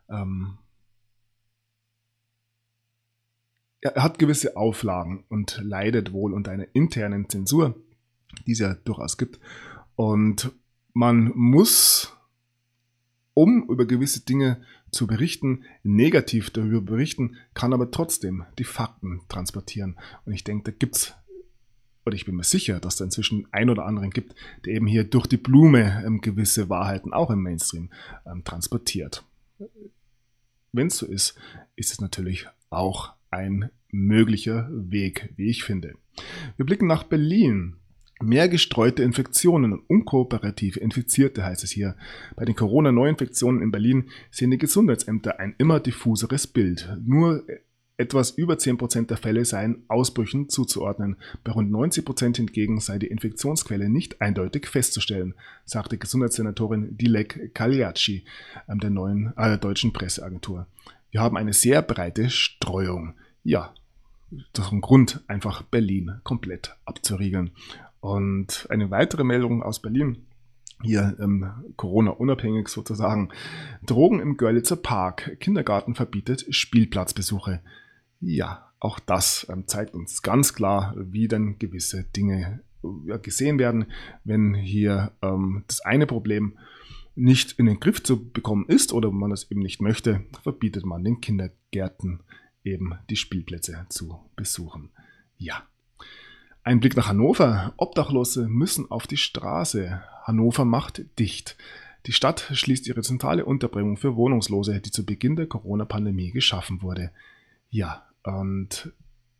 er hat gewisse Auflagen und leidet wohl unter einer internen Zensur, die es ja durchaus gibt. Und man muss, um über gewisse Dinge zu berichten, negativ darüber berichten, kann aber trotzdem die Fakten transportieren. Und ich denke, da gibt's, oder ich bin mir sicher, dass da inzwischen ein oder anderen gibt, der eben hier durch die Blume gewisse Wahrheiten auch im Mainstream transportiert. Wenn es so ist, ist es natürlich auch ein möglicher Weg, wie ich finde. Wir blicken nach Berlin. Mehr gestreute Infektionen und unkooperative Infizierte, heißt es hier. Bei den Corona-Neuinfektionen in Berlin sehen die Gesundheitsämter ein immer diffuseres Bild. Nur etwas über 10% der Fälle seien Ausbrüchen zuzuordnen. Bei rund 90% hingegen sei die Infektionsquelle nicht eindeutig festzustellen, sagte Gesundheitssenatorin Dilek Cagliacci der deutschen Presseagentur. Wir haben eine sehr breite Streuung. Ja, doch ein Grund, einfach Berlin komplett abzuriegeln. Und eine weitere Meldung aus Berlin, hier Corona-unabhängig sozusagen. Drogen im Görlitzer Park. Kindergarten verbietet Spielplatzbesuche. Ja, auch das zeigt uns ganz klar, wie dann gewisse Dinge gesehen werden, wenn hier das eine Problem nicht in den Griff zu bekommen ist oder man es eben nicht möchte, verbietet man den Kindergärten eben die Spielplätze zu besuchen. Ja. Ein Blick nach Hannover. Obdachlose müssen auf die Straße. Hannover macht dicht. Die Stadt schließt ihre zentrale Unterbringung für Wohnungslose, die zu Beginn der Corona-Pandemie geschaffen wurde. Ja, und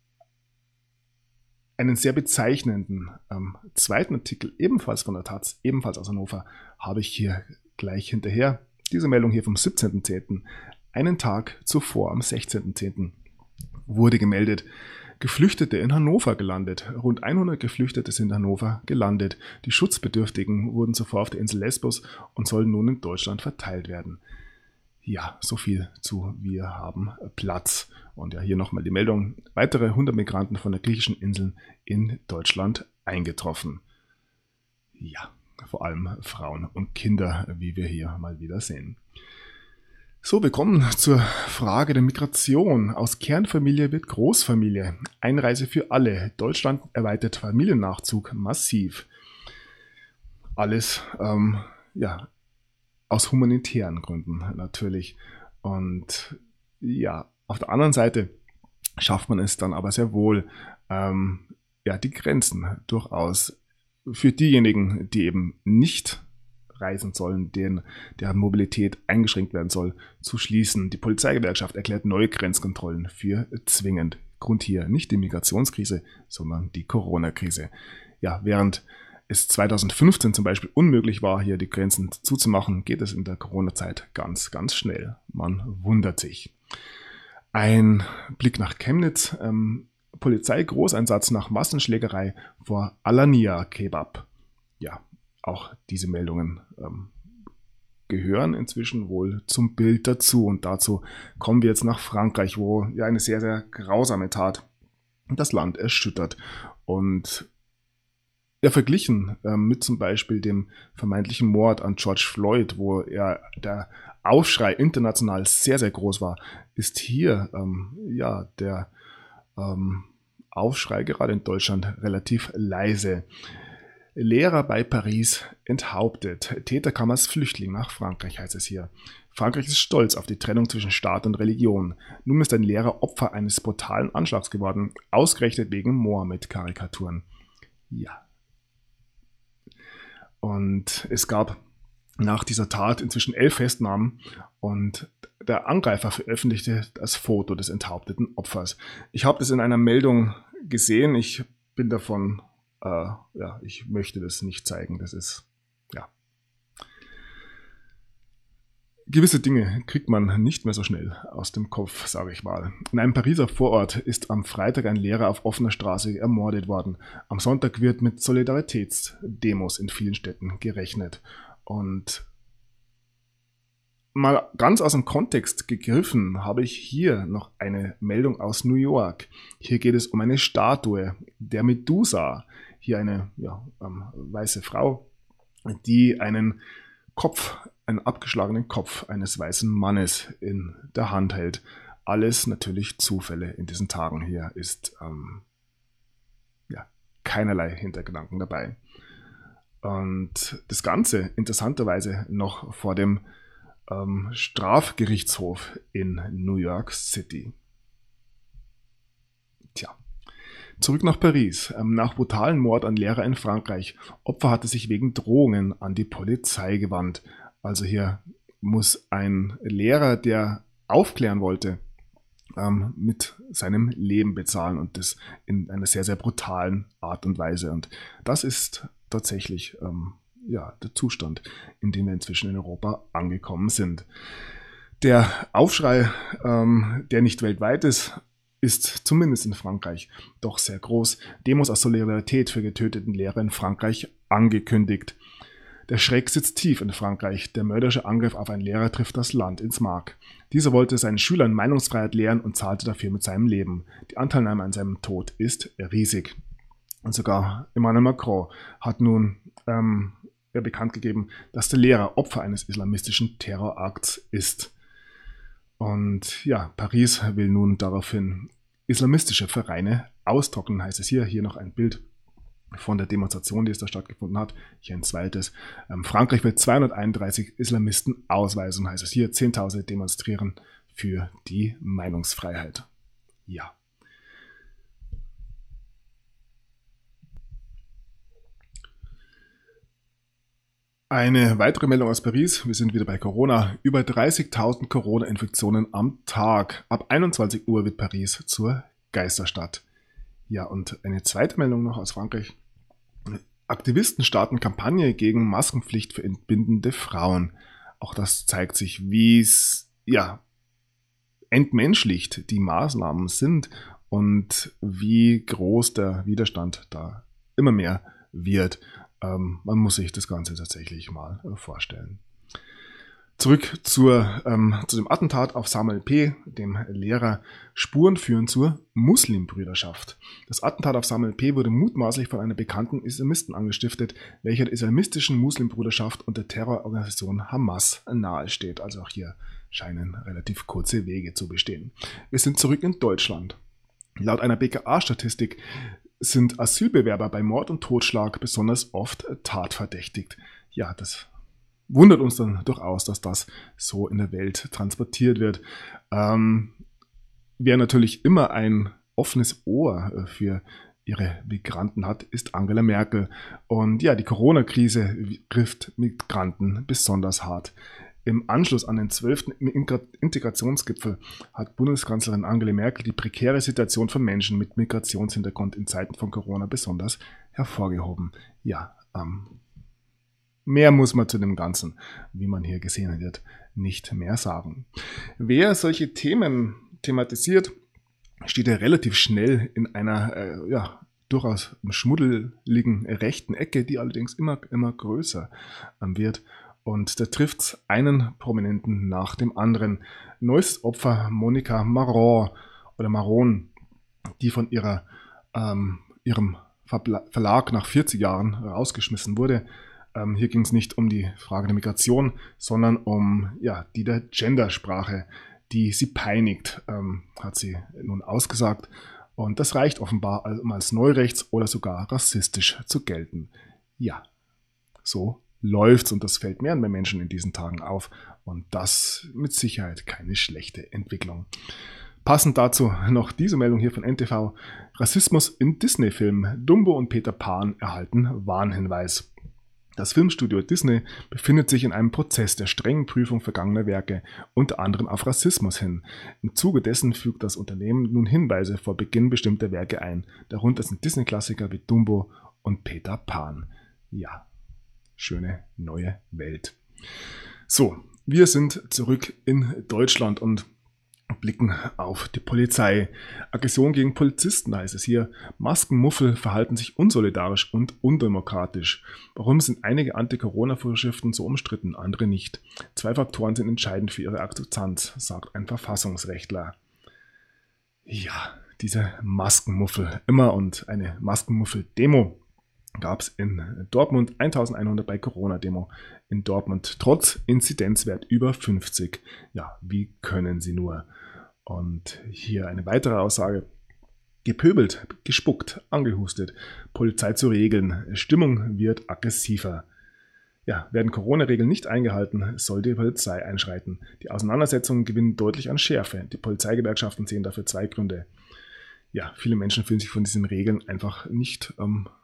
einen sehr bezeichnenden zweiten Artikel, ebenfalls von der Taz, ebenfalls aus Hannover, habe ich hier gleich hinterher. Diese Meldung hier vom 17.10., einen Tag zuvor, am 16.10., wurde gemeldet, Geflüchtete in Hannover gelandet. Rund 100 Geflüchtete sind in Hannover gelandet. Die Schutzbedürftigen wurden zuvor auf der Insel Lesbos und sollen nun in Deutschland verteilt werden. Ja, so viel zu Wir haben Platz. Und ja, hier nochmal die Meldung. Weitere 100 Migranten von der griechischen Inseln in Deutschland eingetroffen. Ja, vor allem Frauen und Kinder, wie wir hier mal wieder sehen. So, wir kommen zur Frage der Migration. Aus Kernfamilie wird Großfamilie. Einreise für alle. Deutschland erweitert Familiennachzug massiv. Alles, aus humanitären Gründen natürlich. Und ja, auf der anderen Seite schafft man es dann aber sehr wohl, die Grenzen durchaus für diejenigen, die eben nicht reisen sollen, deren Mobilität eingeschränkt werden soll, zu schließen. Die Polizeigewerkschaft erklärt neue Grenzkontrollen für zwingend. Grund hier nicht die Migrationskrise, sondern die Corona-Krise. Ja, während es 2015 zum Beispiel unmöglich war, hier die Grenzen zuzumachen, geht es in der Corona-Zeit ganz, ganz schnell. Man wundert sich. Ein Blick nach Chemnitz. Polizei-Großeinsatz nach Massenschlägerei vor Alania Kebab. Ja, auch diese Meldungen gehören inzwischen wohl zum Bild dazu. Und dazu kommen wir jetzt nach Frankreich, wo ja eine sehr, sehr grausame Tat das Land erschüttert. Und verglichen mit zum Beispiel dem vermeintlichen Mord an George Floyd, wo der Aufschrei international sehr, sehr groß war, ist hier der Aufschrei gerade in Deutschland relativ leise. Lehrer bei Paris enthauptet. Täterkammers Flüchtling nach Frankreich, heißt es hier. Frankreich ist stolz auf die Trennung zwischen Staat und Religion. Nun ist ein Lehrer Opfer eines brutalen Anschlags geworden, ausgerechnet wegen Mohammed-Karikaturen. Ja. Und es gab nach dieser Tat inzwischen 11 Festnahmen und der Angreifer veröffentlichte das Foto des enthaupteten Opfers. Ich habe das in einer Meldung gesehen. Ich bin davon ich möchte das nicht zeigen. Das ist, gewisse Dinge kriegt man nicht mehr so schnell aus dem Kopf, sage ich mal. In einem Pariser Vorort ist am Freitag ein Lehrer auf offener Straße ermordet worden. Am Sonntag wird mit Solidaritätsdemos in vielen Städten gerechnet. Und mal ganz aus dem Kontext gegriffen, habe ich hier noch eine Meldung aus New York. Hier geht es um eine Statue der Medusa. Hier eine weiße Frau, die einen abgeschlagenen Kopf eines weißen Mannes in der Hand hält. Alles natürlich Zufälle in diesen Tagen. Hier ist keinerlei Hintergedanken dabei. Und das Ganze interessanterweise noch vor dem Strafgerichtshof in New York City. Zurück nach Paris. Nach brutalen Mord an Lehrer in Frankreich. Opfer hatte sich wegen Drohungen an die Polizei gewandt. Also hier muss ein Lehrer, der aufklären wollte, mit seinem Leben bezahlen und das in einer sehr, sehr brutalen Art und Weise. Und das ist tatsächlich der Zustand, in dem wir inzwischen in Europa angekommen sind. Der Aufschrei, der nicht weltweit ist zumindest in Frankreich doch sehr groß. Demos aus Solidarität für getöteten Lehrer in Frankreich angekündigt. Der Schreck sitzt tief in Frankreich. Der mörderische Angriff auf einen Lehrer trifft das Land ins Mark. Dieser wollte seinen Schülern Meinungsfreiheit lehren und zahlte dafür mit seinem Leben. Die Anteilnahme an seinem Tod ist riesig. Und sogar Emmanuel Macron hat nun bekannt gegeben, dass der Lehrer Opfer eines islamistischen Terrorakts ist. Und ja, Paris will nun daraufhin islamistische Vereine austrocknen, heißt es hier. Hier noch ein Bild von der Demonstration, die es da stattgefunden hat. Hier ein zweites. Frankreich will 231 Islamisten ausweisen, heißt es hier. 10.000 demonstrieren für die Meinungsfreiheit. Ja. Eine weitere Meldung aus Paris. Wir sind wieder bei Corona. Über 30.000 Corona-Infektionen am Tag. Ab 21 Uhr wird Paris zur Geisterstadt. Ja, und eine zweite Meldung noch aus Frankreich. Aktivisten starten Kampagne gegen Maskenpflicht für entbindende Frauen. Auch das zeigt sich, wie es entmenschlicht die Maßnahmen sind und wie groß der Widerstand da immer mehr wird. Man muss sich das Ganze tatsächlich mal vorstellen. Zurück zu dem Attentat auf Samuel P., dem Lehrer. Spuren führen zur Muslimbrüderschaft. Das Attentat auf Samuel P. wurde mutmaßlich von einem bekannten Islamisten angestiftet, welcher der islamistischen Muslimbrüderschaft und der Terrororganisation Hamas nahesteht. Also auch hier scheinen relativ kurze Wege zu bestehen. Wir sind zurück in Deutschland. Laut einer BKA-Statistik sind Asylbewerber bei Mord und Totschlag besonders oft tatverdächtigt. Ja, das wundert uns dann durchaus, dass das so in der Welt transportiert wird. Wer natürlich immer ein offenes Ohr für ihre Migranten hat, ist Angela Merkel. Und ja, die Corona-Krise trifft Migranten besonders hart. Im Anschluss an den 12. Integrationsgipfel hat Bundeskanzlerin Angela Merkel die prekäre Situation von Menschen mit Migrationshintergrund in Zeiten von Corona besonders hervorgehoben. Ja, mehr muss man zu dem Ganzen, wie man hier gesehen wird, nicht mehr sagen. Wer solche Themen thematisiert, steht ja relativ schnell in einer durchaus schmuddeligen rechten Ecke, die allerdings immer größer wird. Und da trifft einen Prominenten nach dem anderen. Neues Opfer Monika Maron, die von ihrem Verlag nach 40 Jahren rausgeschmissen wurde. Hier ging es nicht um die Frage der Migration, sondern um die der Gendersprache, die sie peinigt, hat sie nun ausgesagt. Und das reicht offenbar, um als neurechts oder sogar rassistisch zu gelten. Ja, so läuft's und das fällt mehr und mehr Menschen in diesen Tagen auf. Und das mit Sicherheit keine schlechte Entwicklung. Passend dazu noch diese Meldung hier von NTV. Rassismus in Disney-Filmen. Dumbo und Peter Pan erhalten Warnhinweis. Das Filmstudio Disney befindet sich in einem Prozess der strengen Prüfung vergangener Werke, unter anderem auf Rassismus hin. Im Zuge dessen fügt das Unternehmen nun Hinweise vor Beginn bestimmter Werke ein. Darunter sind Disney-Klassiker wie Dumbo und Peter Pan. Ja, schöne neue Welt. So, wir sind zurück in Deutschland und blicken auf die Polizei. Aggression gegen Polizisten heißt es hier. Maskenmuffel verhalten sich unsolidarisch und undemokratisch. Warum sind einige Anti-Corona-Vorschriften so umstritten, andere nicht? 2 Faktoren sind entscheidend für ihre Akzeptanz, sagt ein Verfassungsrechtler. Ja, diese Maskenmuffel. Immer und eine Maskenmuffel-Demo gab es in Dortmund, 1100 bei Corona-Demo in Dortmund, trotz Inzidenzwert über 50. Ja, wie können sie nur? Und hier eine weitere Aussage. Gepöbelt, gespuckt, angehustet, Polizei zu regeln, Stimmung wird aggressiver. Ja, werden Corona-Regeln nicht eingehalten, soll die Polizei einschreiten. Die Auseinandersetzungen gewinnen deutlich an Schärfe. Die Polizeigewerkschaften sehen dafür 2 Gründe. Ja, viele Menschen fühlen sich von diesen Regeln einfach nicht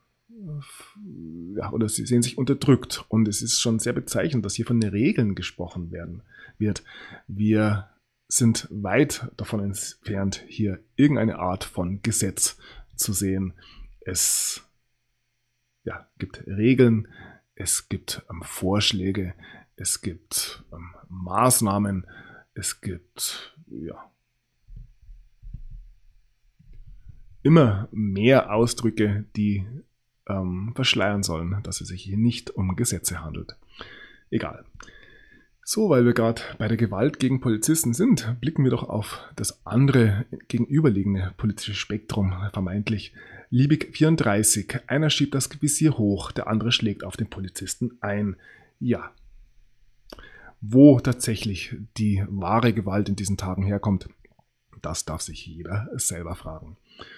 oder sie sehen sich unterdrückt. Und es ist schon sehr bezeichnend, dass hier von den Regeln gesprochen wird. Wir sind weit davon entfernt, hier irgendeine Art von Gesetz zu sehen. Es gibt Regeln, es gibt Vorschläge, es gibt Maßnahmen, es gibt immer mehr Ausdrücke, die verschleiern sollen, dass es sich hier nicht um Gesetze handelt. Egal. So, weil wir gerade bei der Gewalt gegen Polizisten sind, blicken wir doch auf das andere gegenüberliegende politische Spektrum, vermeintlich. Liebig 34, einer schiebt das Visier hoch, der andere schlägt auf den Polizisten ein. Ja, wo tatsächlich die wahre Gewalt in diesen Tagen herkommt, das darf sich jeder selber fragen.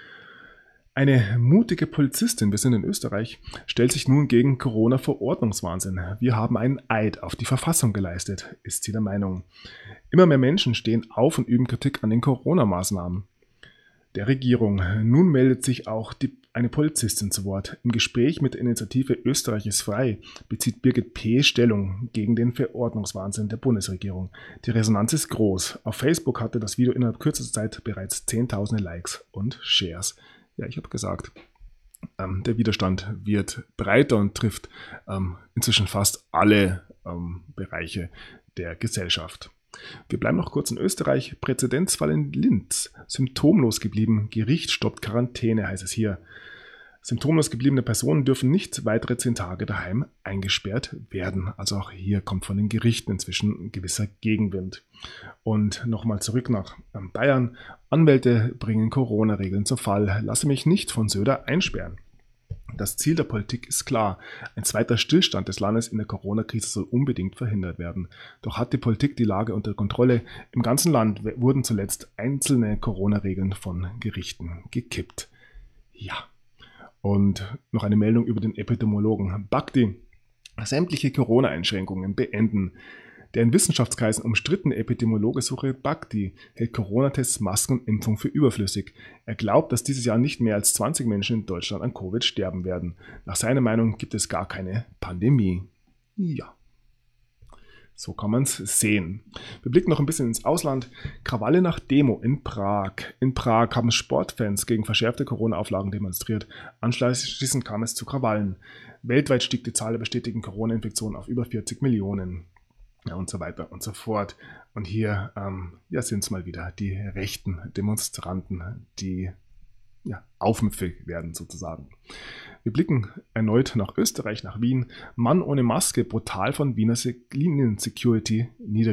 Eine mutige Polizistin, wir sind in Österreich, stellt sich nun gegen Corona-Verordnungswahnsinn. Wir haben einen Eid auf die Verfassung geleistet, ist sie der Meinung. Immer mehr Menschen stehen auf und üben Kritik an den Corona-Maßnahmen der Regierung. Nun meldet sich auch eine Polizistin zu Wort. Im Gespräch mit der Initiative Österreich ist frei bezieht Birgit P. Stellung gegen den Verordnungswahnsinn der Bundesregierung. Die Resonanz ist groß. Auf Facebook hatte das Video innerhalb kürzester Zeit bereits Zehntausende Likes und Shares. Ja, ich habe gesagt, der Widerstand wird breiter und trifft inzwischen fast alle Bereiche der Gesellschaft. Wir bleiben noch kurz in Österreich. Präzedenzfall in Linz. Symptomlos geblieben. Gericht stoppt Quarantäne, heißt es hier. Symptomlos gebliebene Personen dürfen nicht weitere 10 Tage daheim eingesperrt werden. Also auch hier kommt von den Gerichten inzwischen ein gewisser Gegenwind. Und nochmal zurück nach Bayern. Anwälte bringen Corona-Regeln zu Fall. Lasse mich nicht von Söder einsperren. Das Ziel der Politik ist klar. Ein zweiter Stillstand des Landes in der Corona-Krise soll unbedingt verhindert werden. Doch hat die Politik die Lage unter Kontrolle? Im ganzen Land wurden zuletzt einzelne Corona-Regeln von Gerichten gekippt. Ja. Und noch eine Meldung über den Epidemiologen Bhakdi. Sämtliche Corona-Einschränkungen beenden. Der in Wissenschaftskreisen umstrittene Epidemiologe Suchail Bhakdi hält Corona-Tests, Masken und Impfung für überflüssig. Er glaubt, dass dieses Jahr nicht mehr als 20 Menschen in Deutschland an Covid sterben werden. Nach seiner Meinung gibt es gar keine Pandemie. Ja, so kann man es sehen. Wir blicken noch ein bisschen ins Ausland. Krawalle nach Demo in Prag. In Prag haben Sportfans gegen verschärfte Corona-Auflagen demonstriert. Anschließend kam es zu Krawallen. Weltweit stieg die Zahl der bestätigten Corona-Infektionen auf über 40 Millionen. Ja, und so weiter und so fort. Und hier sind es mal wieder die rechten Demonstranten, die aufmüpfig werden sozusagen. Wir blicken erneut nach Österreich, nach Wien. Mann ohne Maske, brutal von Wiener Linien-Security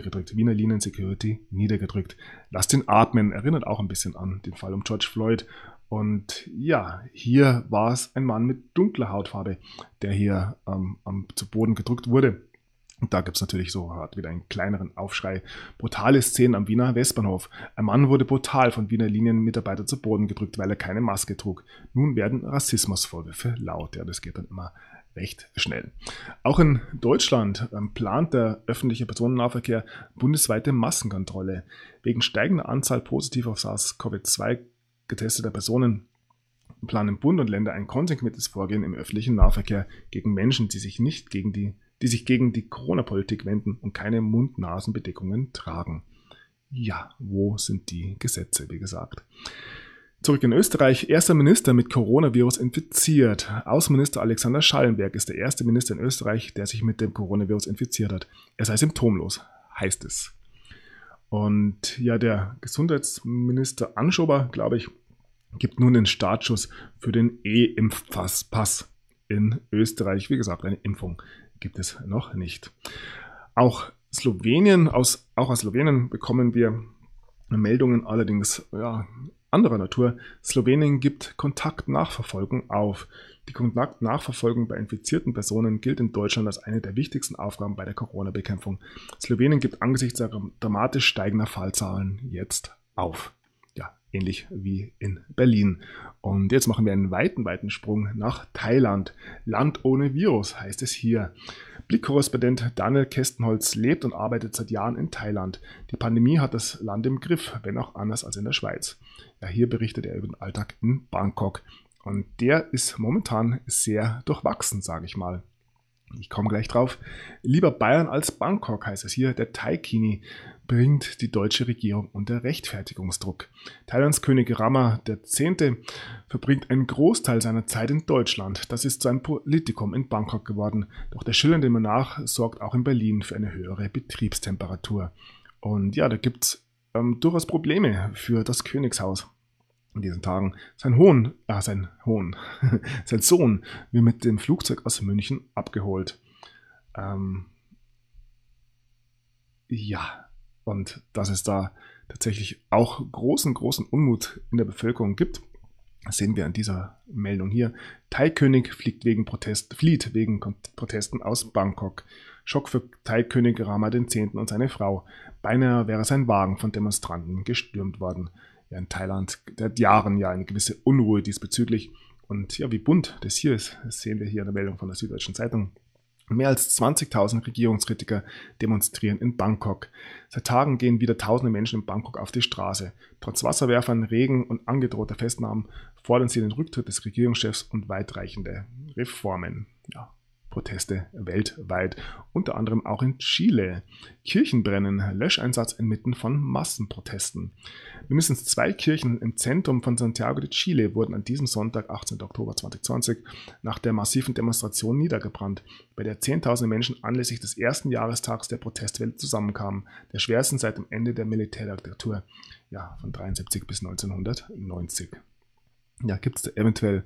niedergedrückt. Lasst ihn atmen, erinnert auch ein bisschen an den Fall um George Floyd. Und ja, hier war es ein Mann mit dunkler Hautfarbe, der hier zu Boden gedrückt wurde. Und da gibt es natürlich wieder einen kleineren Aufschrei. Brutale Szenen am Wiener Westbahnhof. Ein Mann wurde brutal von Wiener Linienmitarbeiter zu Boden gedrückt, weil er keine Maske trug. Nun werden Rassismusvorwürfe laut. Ja, das geht dann immer recht schnell. Auch in Deutschland plant der öffentliche Personennahverkehr bundesweite Massenkontrolle. Wegen steigender Anzahl positiv auf SARS-CoV-2 getesteter Personen planen Bund und Länder ein konsequentes Vorgehen im öffentlichen Nahverkehr gegen Menschen, die sich gegen die Corona-Politik wenden und keine Mund-Nasen-Bedeckungen tragen. Ja, wo sind die Gesetze, wie gesagt? Zurück in Österreich. Erster Minister mit Coronavirus infiziert. Außenminister Alexander Schallenberg ist der erste Minister in Österreich, der sich mit dem Coronavirus infiziert hat. Er sei symptomlos, heißt es. Und ja, der Gesundheitsminister Anschober, glaube ich, gibt nun den Startschuss für den E-Impfpass in Österreich. Wie gesagt, eine Impfung gibt es noch nicht. Auch aus Slowenien bekommen wir Meldungen, allerdings anderer Natur. Slowenien gibt Kontaktnachverfolgung auf. Die Kontaktnachverfolgung bei infizierten Personen gilt in Deutschland als eine der wichtigsten Aufgaben bei der Corona-Bekämpfung. Slowenien gibt angesichts der dramatisch steigender Fallzahlen jetzt auf. Ja, ähnlich wie in Berlin. Und jetzt machen wir einen weiten Sprung nach Thailand. Land ohne Virus heißt es hier. Blick-Korrespondent Daniel Kestenholz lebt und arbeitet seit Jahren in Thailand. Die Pandemie hat das Land im Griff, wenn auch anders als in der Schweiz. Ja, hier berichtet er über den Alltag in Bangkok. Und der ist momentan sehr durchwachsen, sage ich mal. Ich komme gleich drauf. Lieber Bayern als Bangkok heißt es hier. Der Thai-Kini bringt die deutsche Regierung unter Rechtfertigungsdruck. Thailands König Rama X. verbringt einen Großteil seiner Zeit in Deutschland. Das ist zu einem Politikum in Bangkok geworden. Doch der schillernde Monarch sorgt auch in Berlin für eine höhere Betriebstemperatur. Und ja, da gibt es durchaus Probleme für das Königshaus. in diesen Tagen. Sein Sohn wird mit dem Flugzeug aus München abgeholt. Ja, und dass es da tatsächlich auch großen Unmut in der Bevölkerung gibt, das sehen wir an dieser Meldung hier. Thai-König flieht wegen Protesten aus Bangkok. Schock für Thai-König Rama X. und seine Frau. Beinahe wäre sein Wagen von Demonstranten gestürmt worden. Ja, in Thailand seit Jahren ja eine gewisse Unruhe diesbezüglich. Und ja, wie bunt das hier ist, das sehen wir hier in der Meldung von der Süddeutschen Zeitung. Mehr als 20.000 Regierungskritiker demonstrieren in Bangkok. Seit Tagen gehen wieder tausende Menschen in Bangkok auf die Straße. Trotz Wasserwerfern, Regen und angedrohter Festnahmen fordern sie den Rücktritt des Regierungschefs und weitreichende Reformen. Ja, Proteste weltweit, unter anderem auch in Chile. Kirchen brennen, Löscheinsatz inmitten von Massenprotesten. Mindestens 2 Kirchen im Zentrum von Santiago de Chile wurden an diesem Sonntag, 18. Oktober 2020, nach der massiven Demonstration niedergebrannt, bei der Zehntausende Menschen anlässlich des ersten Jahrestags der Protestwelle zusammenkamen, der schwersten seit dem Ende der Militärdiktatur, ja, von 1973 bis 1990. Ja, gibt es da eventuell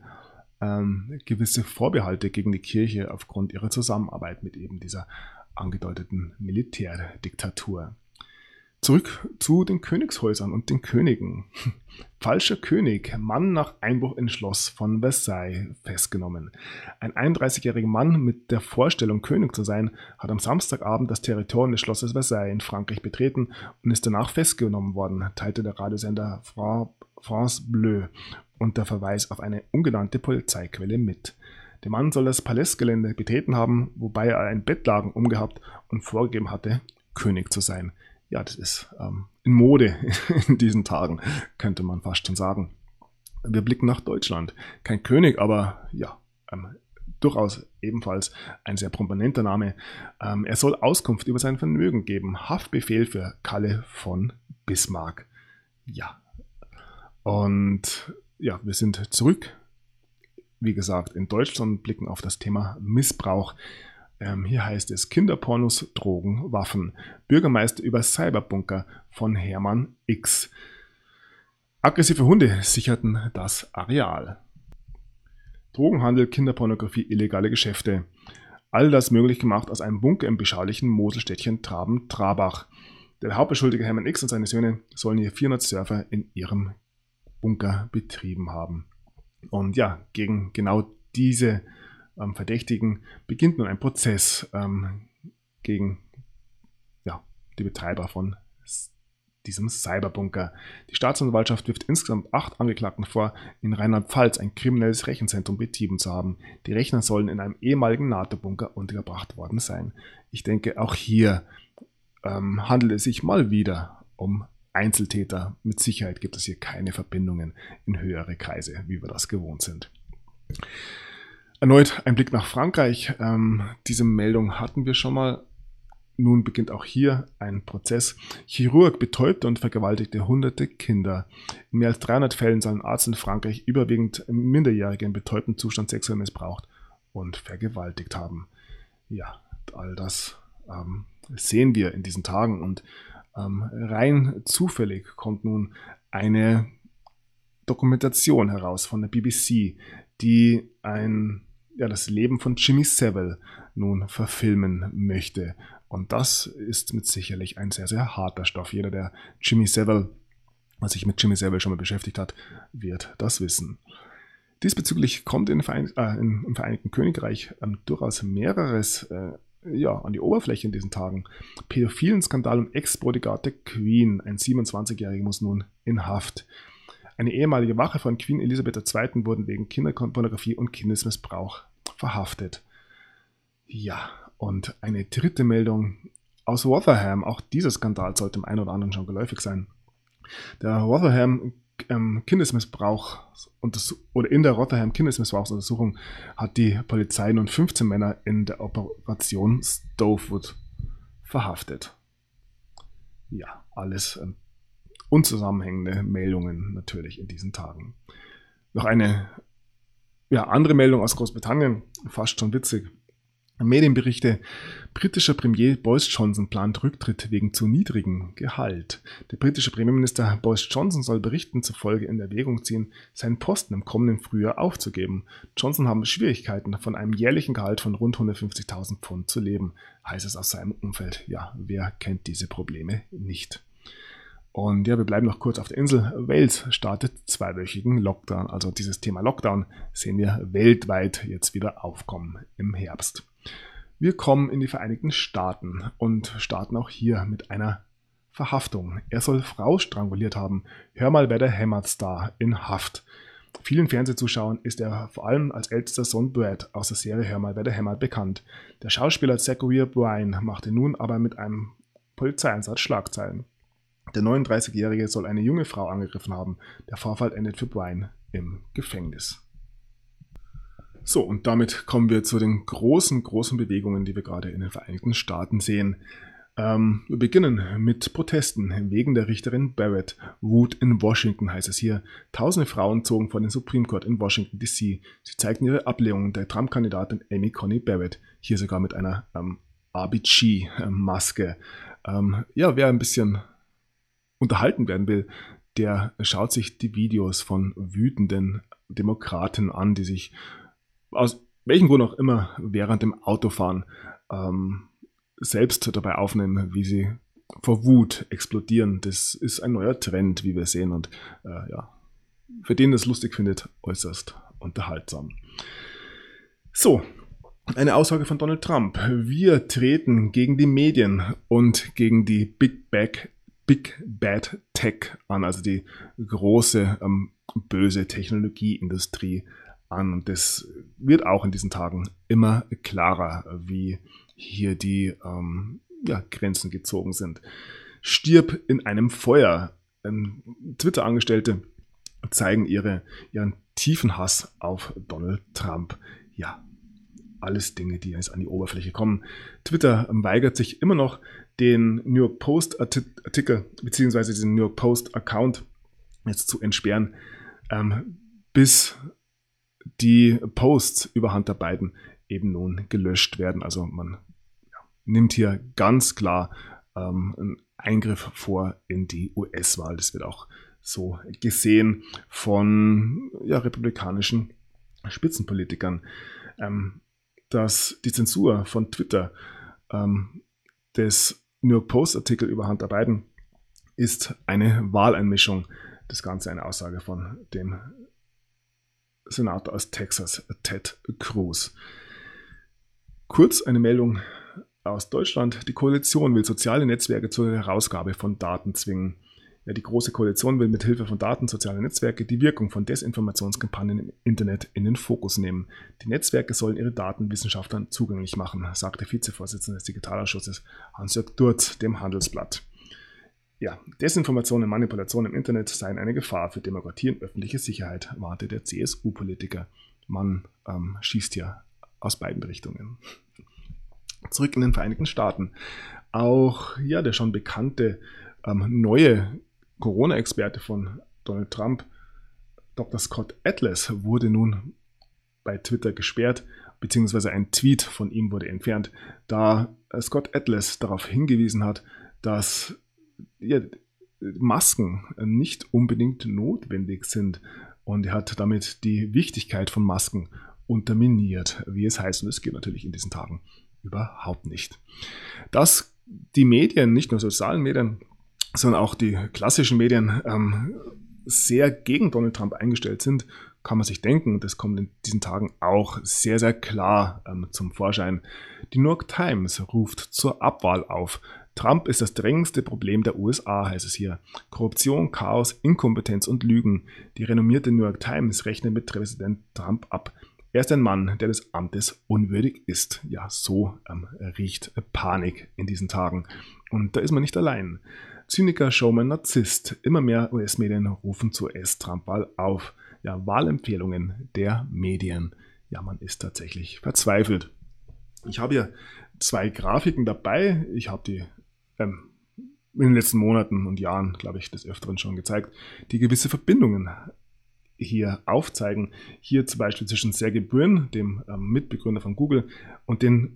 gewisse Vorbehalte gegen die Kirche aufgrund ihrer Zusammenarbeit mit eben dieser angedeuteten Militärdiktatur. Zurück zu den Königshäusern und den Königen. Falscher König, Mann nach Einbruch ins Schloss von Versailles festgenommen. Ein 31-jähriger Mann mit der Vorstellung, König zu sein, hat am Samstagabend das Territorium des Schlosses Versailles in Frankreich betreten und ist danach festgenommen worden, teilte der Radiosender France Bleu unter Verweis auf eine ungenannte Polizeiquelle mit. Der Mann soll das Palästgelände betreten haben, wobei er ein Bettlaken umgehabt und vorgegeben hatte, König zu sein. Ja, das ist in Mode in diesen Tagen, könnte man fast schon sagen. Wir blicken nach Deutschland. Kein König, aber ja, durchaus ebenfalls ein sehr prominenter Name. Er soll Auskunft über sein Vermögen geben. Haftbefehl für Kalle von Bismarck. Ja, und ja, wir sind zurück, wie gesagt, in Deutschland und blicken auf das Thema Missbrauch. Hier heißt es Kinderpornos, Drogen, Waffen. Bürgermeister über Cyberbunker von Hermann X. Aggressive Hunde sicherten das Areal. Drogenhandel, Kinderpornografie, illegale Geschäfte. All das möglich gemacht aus einem Bunker im beschaulichen Moselstädtchen Traben-Trabach. Der Hauptbeschuldigte Hermann X und seine Söhne sollen hier 400 Surfer in ihrem Bunker betrieben haben. Und ja, gegen genau diese Verdächtigen beginnt nun ein Prozess gegen die Betreiber von diesem Cyberbunker. Die Staatsanwaltschaft wirft insgesamt 8 Angeklagten vor, in Rheinland-Pfalz ein kriminelles Rechenzentrum betrieben zu haben. Die Rechner sollen in einem ehemaligen NATO-Bunker untergebracht worden sein. Ich denke, auch hier handelt es sich mal wieder um Einzeltäter. Mit Sicherheit gibt es hier keine Verbindungen in höhere Kreise, wie wir das gewohnt sind. Erneut ein Blick nach Frankreich. Diese Meldung hatten wir schon mal. Nun beginnt auch hier ein Prozess. Chirurg betäubte und vergewaltigte hunderte Kinder. In mehr als 300 Fällen soll ein Arzt in Frankreich überwiegend Minderjährige in betäubtem Zustand sexuell missbraucht und vergewaltigt haben. Ja, all das sehen wir in diesen Tagen und rein zufällig kommt nun eine Dokumentation heraus von der BBC, die das Leben von Jimmy Savile nun verfilmen möchte. Und das ist mit sicherlich ein sehr, sehr harter Stoff. Jeder, der sich mit Jimmy Savile schon mal beschäftigt hat, wird das wissen. Diesbezüglich kommt im Vereinigten Königreich durchaus mehreres an die Oberfläche in diesen Tagen. Pädophilen Skandal um Ex-Bodyguard der Queen. Ein 27-Jähriger muss nun in Haft. Eine ehemalige Wache von Queen Elizabeth II. Wurden wegen Kinderpornografie und Kindesmissbrauch verhaftet. Ja, und eine dritte Meldung aus Rotherham. Auch dieser Skandal sollte dem einen oder anderen schon geläufig sein. Der Rotherham in der Rotherham Kindesmissbrauchsuntersuchung hat die Polizei nun 15 Männer in der Operation Stovewood verhaftet. Ja, alles unzusammenhängende Meldungen natürlich in diesen Tagen. Noch eine andere Meldung aus Großbritannien, fast schon witzig. Medienberichte: Britischer Premier Boris Johnson plant Rücktritt wegen zu niedrigem Gehalt. Der britische Premierminister Boris Johnson soll Berichten zufolge in Erwägung ziehen, seinen Posten im kommenden Frühjahr aufzugeben. Johnson habe Schwierigkeiten, von einem jährlichen Gehalt von rund 150.000 Pfund zu leben, heißt es aus seinem Umfeld. Ja, wer kennt diese Probleme nicht? Und ja, wir bleiben noch kurz auf der Insel. Wales startet zweiwöchigen Lockdown. Also dieses Thema Lockdown sehen wir weltweit jetzt wieder aufkommen im Herbst. Wir kommen in die Vereinigten Staaten und starten auch hier mit einer Verhaftung. Er soll Frau stranguliert haben. Hör mal, wer der hämmert da in Haft. Vielen Fernsehzuschauern ist er vor allem als ältester Sohn Brad aus der Serie Hör mal, wer der hämmert bekannt. Der Schauspieler Zachary Bryan machte nun aber mit einem Polizeieinsatz Schlagzeilen. Der 39-Jährige soll eine junge Frau angegriffen haben. Der Vorfall endet für Bryan im Gefängnis. So, und damit kommen wir zu den großen Bewegungen, die wir gerade in den Vereinigten Staaten sehen. Wir beginnen mit Protesten wegen der Richterin Barrett. Wut in Washington, heißt es hier. Tausende Frauen zogen vor den Supreme Court in Washington, D.C. Sie zeigten ihre Ablehnung der Trump-Kandidatin Amy Coney Barrett. Hier sogar mit einer RBG-Maske. Wer ein bisschen unterhalten werden will, der schaut sich die Videos von wütenden Demokraten an, die sich aus welchem Grund auch immer während dem Autofahren selbst dabei aufnehmen, wie sie vor Wut explodieren. Das ist ein neuer Trend, wie wir sehen, und für den das lustig findet, äußerst unterhaltsam. So, eine Aussage von Donald Trump. Wir treten gegen die Medien und gegen die Big Bad Tech an, also die große, böse Technologieindustrie an. Und das wird auch in diesen Tagen immer klarer, wie hier die Grenzen gezogen sind. Stirb in einem Feuer. Twitter-Angestellte zeigen ihren tiefen Hass auf Donald Trump. Ja, alles Dinge, die jetzt an die Oberfläche kommen. Twitter weigert sich immer noch, den New York Post Artikel bzw. diesen New York Post Account jetzt zu entsperren, bis die Posts über Hunter Biden eben nun gelöscht werden. Also man nimmt hier ganz klar einen Eingriff vor in die US-Wahl. Das wird auch so gesehen von republikanischen Spitzenpolitikern. Dass die Zensur von Twitter des New York Post Artikel über Hunter Biden ist eine Wahleinmischung. Das Ganze eine Aussage von dem Senator aus Texas, Ted Cruz. Kurz eine Meldung aus Deutschland. Die Koalition will soziale Netzwerke zur Herausgabe von Daten zwingen. Ja, die Große Koalition will mit Hilfe von Daten sozialer Netzwerke die Wirkung von Desinformationskampagnen im Internet in den Fokus nehmen. Die Netzwerke sollen ihre Daten Wissenschaftlern zugänglich machen, sagte Vizevorsitzender des Digitalausschusses Hans-Jörg Durz dem Handelsblatt. Ja, Desinformation und Manipulation im Internet seien eine Gefahr für Demokratie und öffentliche Sicherheit, warnte der CSU-Politiker. Man schießt ja aus beiden Richtungen. Zurück in den Vereinigten Staaten. Auch der schon bekannte neue Corona-Experte von Donald Trump, Dr. Scott Atlas, wurde nun bei Twitter gesperrt, beziehungsweise ein Tweet von ihm wurde entfernt, da Scott Atlas darauf hingewiesen hat, dass Masken nicht unbedingt notwendig sind. Und er hat damit die Wichtigkeit von Masken unterminiert, wie es heißt. Und das geht natürlich in diesen Tagen überhaupt nicht. Dass die Medien, nicht nur sozialen Medien, sondern auch die klassischen Medien sehr gegen Donald Trump eingestellt sind, kann man sich denken. Das kommt in diesen Tagen auch sehr, sehr klar zum Vorschein. Die New York Times ruft zur Abwahl auf. Trump ist das drängendste Problem der USA, heißt es hier. Korruption, Chaos, Inkompetenz und Lügen. Die renommierte New York Times rechnet mit Präsident Trump ab. Er ist ein Mann, der des Amtes unwürdig ist. Ja, so riecht Panik in diesen Tagen. Und da ist man nicht allein. Zyniker, Showman, Narzisst. Immer mehr US-Medien rufen zur US-Trump-Wahl auf. Ja, Wahlempfehlungen der Medien. Ja, man ist tatsächlich verzweifelt. Ich habe hier 2 Grafiken dabei. Ich habe die in den letzten Monaten und Jahren, glaube ich, des Öfteren schon gezeigt, die gewisse Verbindungen hier aufzeigen. Hier zum Beispiel zwischen Sergey Brin, dem Mitbegründer von Google, und den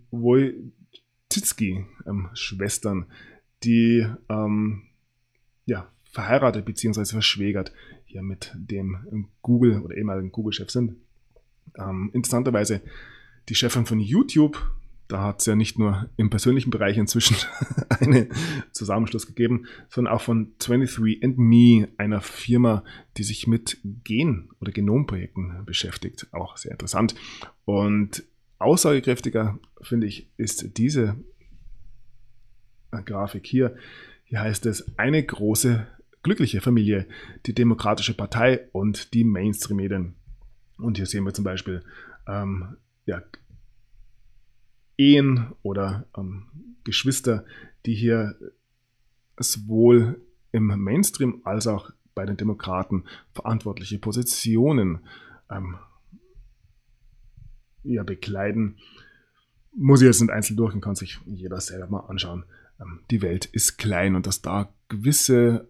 Wojcicki-Schwestern, die verheiratet bzw. verschwägert hier mit dem Google oder ehemaligen Google-Chef sind. Interessanterweise die Chefin von YouTube, da hat es ja nicht nur im persönlichen Bereich inzwischen einen Zusammenschluss gegeben, sondern auch von 23andMe, einer Firma, die sich mit Gen- oder Genomprojekten beschäftigt. Auch sehr interessant. Und aussagekräftiger, finde ich, ist diese Grafik hier. Hier heißt es: eine große, glückliche Familie, die Demokratische Partei und die Mainstream-Medien. Und hier sehen wir zum Beispiel Ehen oder Geschwister, die hier sowohl im Mainstream als auch bei den Demokraten verantwortliche Positionen bekleiden. Muss ich jetzt nicht einzeln durchgehen, kann sich jeder selber mal anschauen. Die Welt ist klein und dass da gewisse,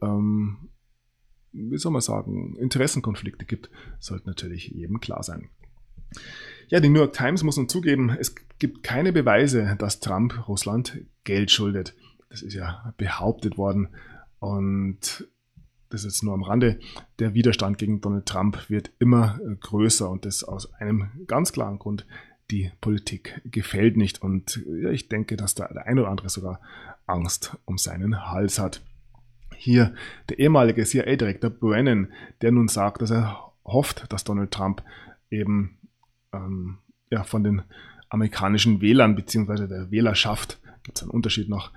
Interessenkonflikte gibt, sollte natürlich jedem klar sein. Ja, die New York Times muss nun zugeben, es gibt keine Beweise, dass Trump Russland Geld schuldet. Das ist ja behauptet worden und das ist jetzt nur am Rande. Der Widerstand gegen Donald Trump wird immer größer und das aus einem ganz klaren Grund: die Politik gefällt nicht und ich denke, dass da der ein oder andere sogar Angst um seinen Hals hat. Hier der ehemalige CIA-Direktor Brennan, der nun sagt, dass er hofft, dass Donald Trump eben von den amerikanischen Wählern bzw. der Wählerschaft, gibt es einen Unterschied noch,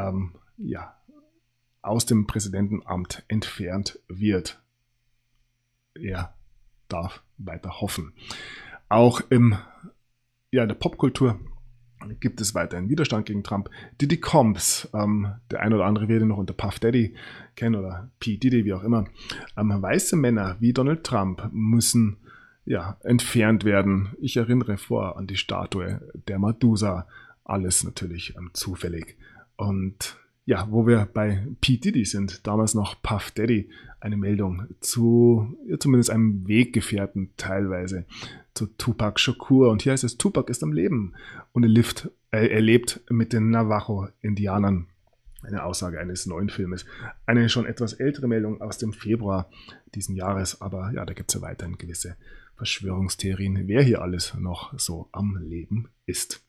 aus dem Präsidentenamt entfernt wird. Er darf weiter hoffen. Auch in der Popkultur gibt es weiterhin Widerstand gegen Trump. Diddy Combs, der ein oder andere wird ihn noch unter Puff Daddy kennen oder P. Diddy, wie auch immer. Weiße Männer wie Donald Trump müssen entfernt werden. Ich erinnere an die Statue der Medusa. Alles natürlich zufällig. Und wo wir bei P. Diddy sind, damals noch Puff Daddy, eine Meldung zu zumindest einem Weggefährten teilweise, zu Tupac Shakur. Und hier heißt es: Tupac ist am Leben und er lebt mit den Navajo-Indianern. Eine Aussage eines neuen Filmes. Eine schon etwas ältere Meldung aus dem Februar diesen Jahres, aber da gibt es ja weiterhin gewisse Verschwörungstheorien, wer hier alles noch so am Leben ist.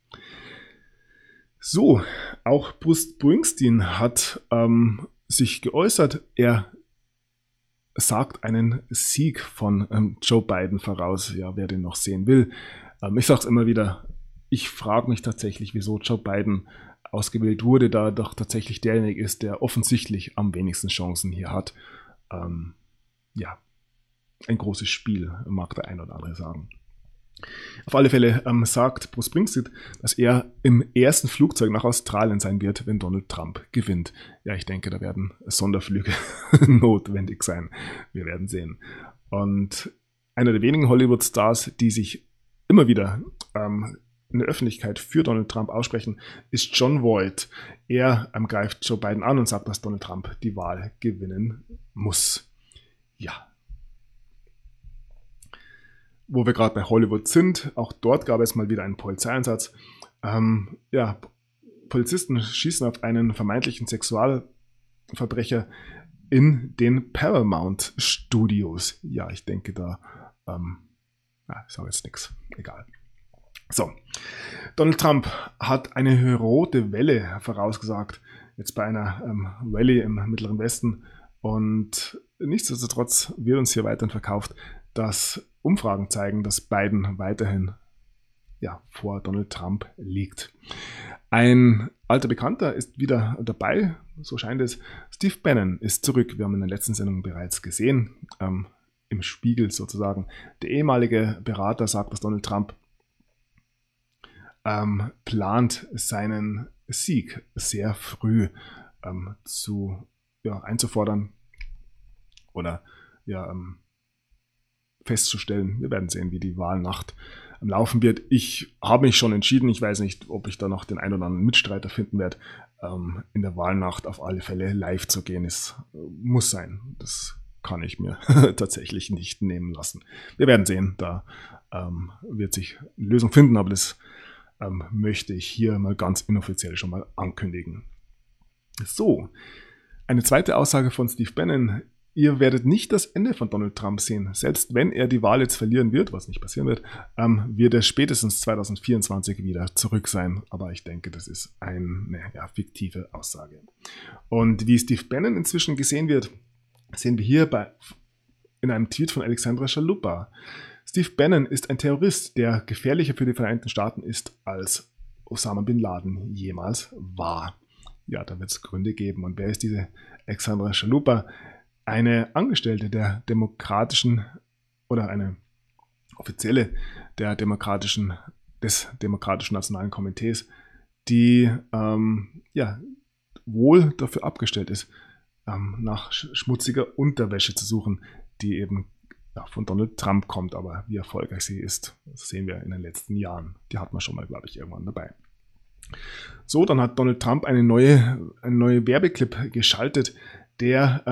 So, auch Bruce Springsteen hat sich geäußert. Er sagt einen Sieg von Joe Biden voraus, wer den noch sehen will. Ich sage es immer wieder, ich frage mich tatsächlich, wieso Joe Biden ausgewählt wurde, da doch tatsächlich derjenige ist, der offensichtlich am wenigsten Chancen hier hat. Ein großes Spiel, mag der ein oder andere sagen. Auf alle Fälle sagt Bruce Springsteen, dass er im ersten Flugzeug nach Australien sein wird, wenn Donald Trump gewinnt. Ja, ich denke, da werden Sonderflüge notwendig sein. Wir werden sehen. Und einer der wenigen Hollywood-Stars, die sich immer wieder in der Öffentlichkeit für Donald Trump aussprechen, ist Jon Voight. Er greift Joe Biden an und sagt, dass Donald Trump die Wahl gewinnen muss. Ja. Wo wir gerade bei Hollywood sind, auch dort gab es mal wieder einen Polizeieinsatz. Polizisten schießen auf einen vermeintlichen Sexualverbrecher in den Paramount Studios. Ja, ich denke da, ich sage jetzt nichts, egal. So, Donald Trump hat eine rote Welle vorausgesagt, jetzt bei einer Rallye im Mittleren Westen. Und nichtsdestotrotz wird uns hier weiterhin verkauft, dass Umfragen zeigen, dass Biden weiterhin vor Donald Trump liegt. Ein alter Bekannter ist wieder dabei, so scheint es. Steve Bannon ist zurück. Wir haben in der letzten Sendung bereits gesehen, im Spiegel sozusagen. Der ehemalige Berater sagt, dass Donald Trump plant, seinen Sieg sehr früh einzufordern oder festzustellen. Wir werden sehen, wie die Wahlnacht laufen wird. Ich habe mich schon entschieden. Ich weiß nicht, ob ich da noch den einen oder anderen Mitstreiter finden werde. In der Wahlnacht auf alle Fälle live zu gehen, muss sein. Das kann ich mir tatsächlich nicht nehmen lassen. Wir werden sehen, da wird sich eine Lösung finden, aber das möchte ich hier mal ganz inoffiziell schon mal ankündigen. So, eine zweite Aussage von Steve Bannon. Ihr werdet nicht das Ende von Donald Trump sehen. Selbst wenn er die Wahl jetzt verlieren wird, was nicht passieren wird er spätestens 2024 wieder zurück sein. Aber ich denke, das ist eine fiktive Aussage. Und wie Steve Bannon inzwischen gesehen wird, sehen wir hier in einem Tweet von Alexandra Chalupa. Steve Bannon ist ein Terrorist, der gefährlicher für die Vereinigten Staaten ist, als Osama Bin Laden jemals war. Ja, da wird es Gründe geben. Und wer ist diese Alexandra Chalupa? Eine Angestellte der demokratischen oder eine Offizielle des demokratischen Nationalen Komitees, die wohl dafür abgestellt ist, nach schmutziger Unterwäsche zu suchen, die eben von Donald Trump kommt. Aber wie erfolgreich sie ist, das sehen wir in den letzten Jahren. Die hat man schon mal, glaube ich, irgendwann dabei. So, dann hat Donald Trump eine neue Werbeclip geschaltet, der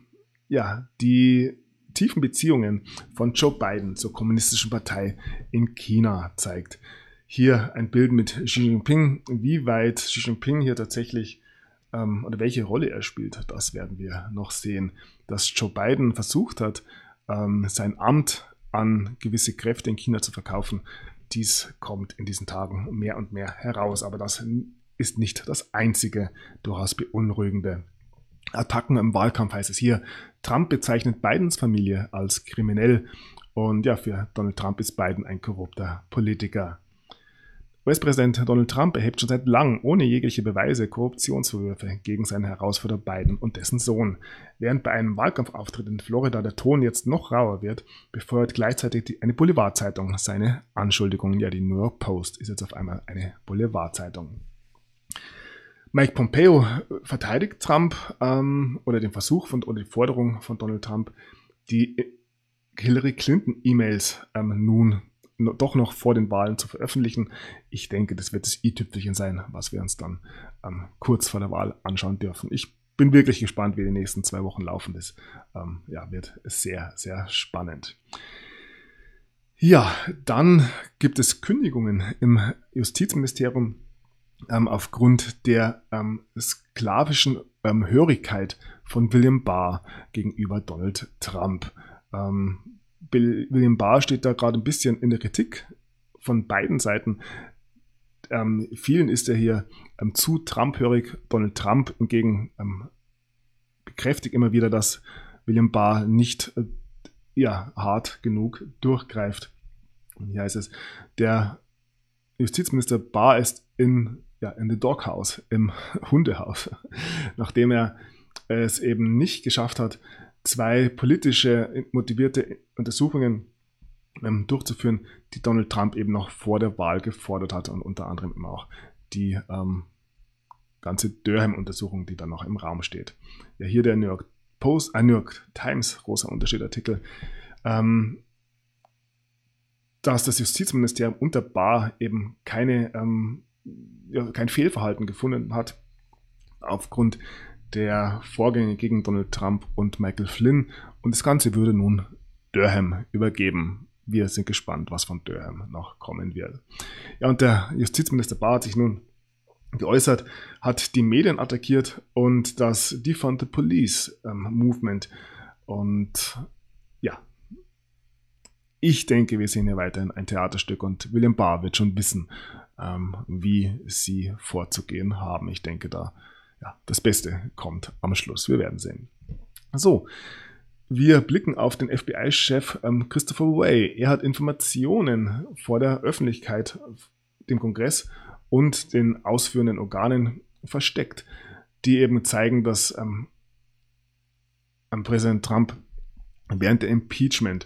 die tiefen Beziehungen von Joe Biden zur Kommunistischen Partei in China zeigt. Hier ein Bild mit Xi Jinping. Wie weit Xi Jinping hier tatsächlich oder welche Rolle er spielt, das werden wir noch sehen. Dass Joe Biden versucht hat, sein Amt an gewisse Kräfte in China zu verkaufen, dies kommt in diesen Tagen mehr und mehr heraus. Aber das ist nicht das einzige durchaus beunruhigende. Attacken im Wahlkampf heißt es hier. Trump bezeichnet Bidens Familie als kriminell und für Donald Trump ist Biden ein korrupter Politiker. US-Präsident Donald Trump erhebt schon seit langem ohne jegliche Beweise Korruptionsvorwürfe gegen seinen Herausforderer Biden und dessen Sohn. Während bei einem Wahlkampfauftritt in Florida der Ton jetzt noch rauer wird, befeuert gleichzeitig eine Boulevardzeitung seine Anschuldigungen. Ja, die New York Post ist jetzt auf einmal eine Boulevardzeitung. Mike Pompeo verteidigt Trump oder den Versuch oder die Forderung von Donald Trump, die Hillary Clinton E-Mails nun doch noch vor den Wahlen zu veröffentlichen. Ich denke, das wird das i-Tüpfelchen sein, was wir uns dann kurz vor der Wahl anschauen dürfen. Ich bin wirklich gespannt, wie die nächsten 2 Wochen laufen. Das wird sehr, sehr spannend. Ja, dann gibt es Kündigungen im Justizministerium aufgrund der sklavischen Hörigkeit von William Barr gegenüber Donald Trump. William Barr steht da gerade ein bisschen in der Kritik von beiden Seiten. Vielen ist er hier zu Trump-hörig. Donald Trump hingegen bekräftigt immer wieder, dass William Barr nicht hart genug durchgreift. Und hier heißt es, der Justizminister Barr ist in the Doghouse, im Hundehaus, nachdem er es eben nicht geschafft hat, 2 politische motivierte Untersuchungen durchzuführen, die Donald Trump eben noch vor der Wahl gefordert hat und unter anderem eben auch die ganze Durham-Untersuchung, die dann noch im Raum steht. Ja, hier der New York Times, großer Unterschiedartikel, dass das Justizministerium unter Barr eben kein Fehlverhalten gefunden hat aufgrund der Vorgänge gegen Donald Trump und Michael Flynn. Und das Ganze würde nun Durham übergeben. Wir sind gespannt, was von Durham noch kommen wird. Ja, und der Justizminister Barr hat sich nun geäußert, hat die Medien attackiert und das Defund the Police Movement. Und ich denke, wir sehen hier weiterhin ein Theaterstück und William Barr wird schon wissen, wie sie vorzugehen haben. Ich denke, das Beste kommt am Schluss. Wir werden sehen. So, wir blicken auf den FBI-Chef Christopher Wray. Er hat Informationen vor der Öffentlichkeit, dem Kongress und den ausführenden Organen versteckt, die eben zeigen, dass Präsident Trump während der Impeachment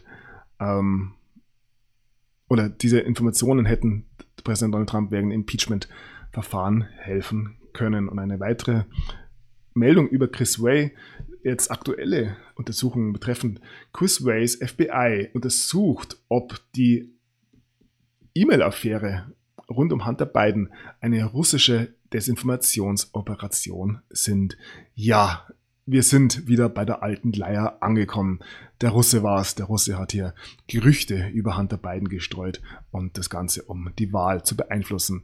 oder diese Informationen hätten Präsident Donald Trump während Impeachment-Verfahren helfen können. Und eine weitere Meldung über Chris Wray, jetzt aktuelle Untersuchungen betreffend Chris Wrays FBI untersucht, ob die E-Mail-Affäre rund um Hunter Biden eine russische Desinformationsoperation sind. Ja, wir sind wieder bei der alten Leier angekommen. Der Russe war's. Der Russe hat hier Gerüchte über Hunter Biden gestreut und das Ganze, um die Wahl zu beeinflussen.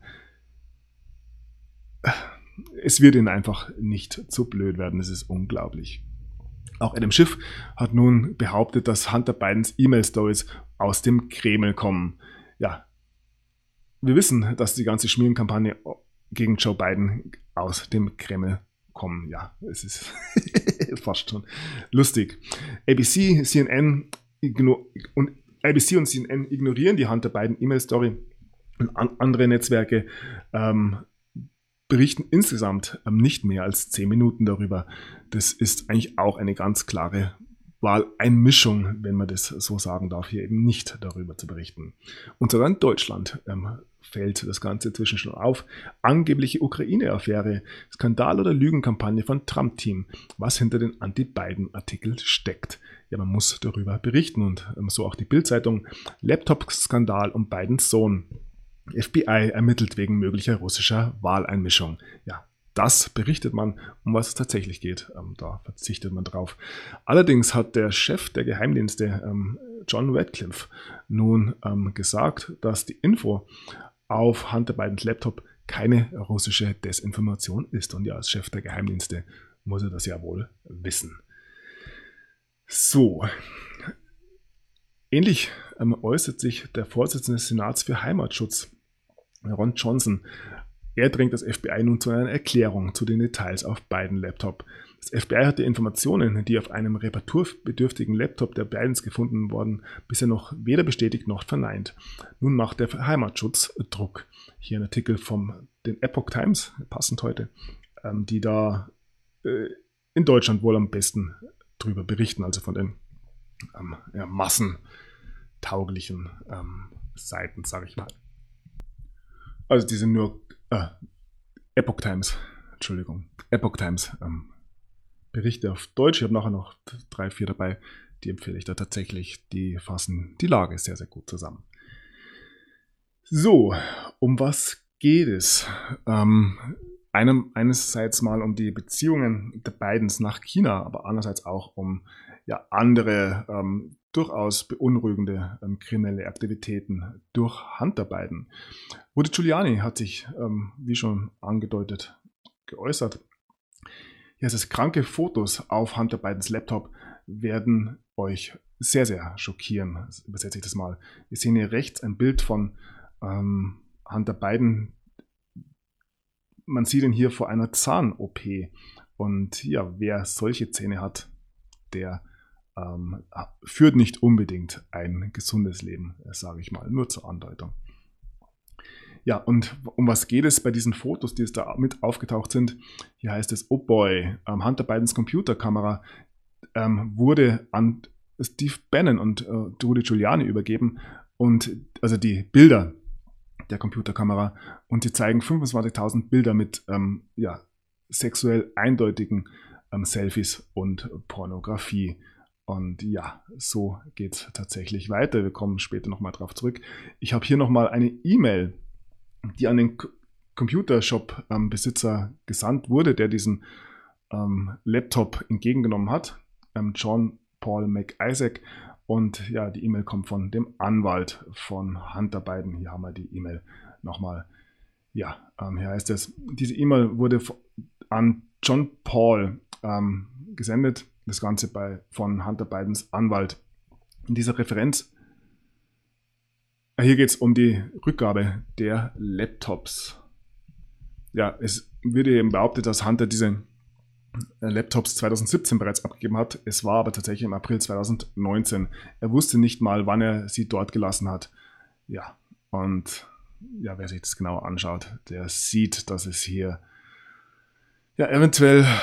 Es wird ihnen einfach nicht zu blöd werden. Es ist unglaublich. Auch Adam Schiff hat nun behauptet, dass Hunter Bidens E-Mail-Stories aus dem Kreml kommen. Ja, wir wissen, dass die ganze Schmierenkampagne gegen Joe Biden aus dem Kreml kommen. Ja, es ist fast schon lustig. ABC, CNN und CNN ignorieren die Hunter Biden E-Mail-Story und andere Netzwerke berichten insgesamt nicht mehr als 10 Minuten darüber. Das ist eigentlich auch eine ganz klare Wahleinmischung, wenn man das so sagen darf, hier eben nicht darüber zu berichten. Und sogar in Deutschland fällt das Ganze inzwischen schon auf. Angebliche Ukraine-Affäre, Skandal oder Lügenkampagne von Trump-Team, was hinter den Anti-Biden-Artikeln steckt. Ja, man muss darüber berichten und so auch die Bild-Zeitung. Laptop-Skandal um Bidens Sohn. FBI ermittelt wegen möglicher russischer Wahleinmischung. Ja, das berichtet man, um was es tatsächlich geht. Da verzichtet man drauf. Allerdings hat der Chef der Geheimdienste, John Radcliffe, nun gesagt, dass die Info auf Hunter Bidens Laptop keine russische Desinformation ist. Und ja, als Chef der Geheimdienste muss er das ja wohl wissen. So. Ähnlich äußert sich der Vorsitzende des Senats für Heimatschutz, Ron Johnson. Er drängt das FBI nun zu einer Erklärung zu den Details auf Biden Laptop. Das FBI hat die Informationen, die auf einem reparaturbedürftigen Laptop der Bidens gefunden wurden, bisher noch weder bestätigt noch verneint. Nun macht der Heimatschutz Druck. Hier ein Artikel von den Epoch Times, passend heute, die da in Deutschland wohl am besten drüber berichten, also von den massentauglichen Seiten, sage ich mal. Also diese Epoch Times Berichte auf Deutsch. Ich habe nachher noch 3, 4 dabei, die empfehle ich da tatsächlich. Die fassen die Lage sehr, sehr gut zusammen. So, um was geht es? Einerseits mal um die Beziehungen der Bidens nach China, aber andererseits auch um andere durchaus beunruhigende kriminelle Aktivitäten durch Hunter Biden. Rudy Giuliani hat sich, wie schon angedeutet, geäußert. Hier heißt es, kranke Fotos auf Hunter Bidens Laptop werden euch sehr, sehr schockieren. Übersetze ich das mal. Wir sehen hier rechts ein Bild von Hunter Biden. Man sieht ihn hier vor einer Zahn-OP. Und ja, wer solche Zähne hat, der führt nicht unbedingt ein gesundes Leben, sage ich mal, nur zur Andeutung. Ja, und um was geht es bei diesen Fotos, die jetzt da mit aufgetaucht sind? Hier heißt es, oh boy, Hunter Bidens Computerkamera wurde an Steve Bannon und Rudy Giuliani übergeben, und also die Bilder der Computerkamera, und die zeigen 25.000 Bilder mit sexuell eindeutigen Selfies und Pornografie. Und ja, so geht es tatsächlich weiter. Wir kommen später nochmal drauf zurück. Ich habe hier nochmal eine E-Mail, die an den Computershop-Besitzer gesandt wurde, der diesen Laptop entgegengenommen hat, John Paul McIsaac. Und ja, die E-Mail kommt von dem Anwalt von Hunter Biden. Hier haben wir die E-Mail nochmal. Ja, hier heißt es, diese E-Mail wurde an John Paul gesendet. Das Ganze von Hunter Bidens Anwalt. In dieser Referenz, hier geht es um die Rückgabe der Laptops. Ja, es würde eben behauptet, dass Hunter diese Laptops 2017 bereits abgegeben hat. Es war aber tatsächlich im April 2019. Er wusste nicht mal, wann er sie dort gelassen hat. Ja, und ja, wer sich das genauer anschaut, der sieht, dass es hier eventuell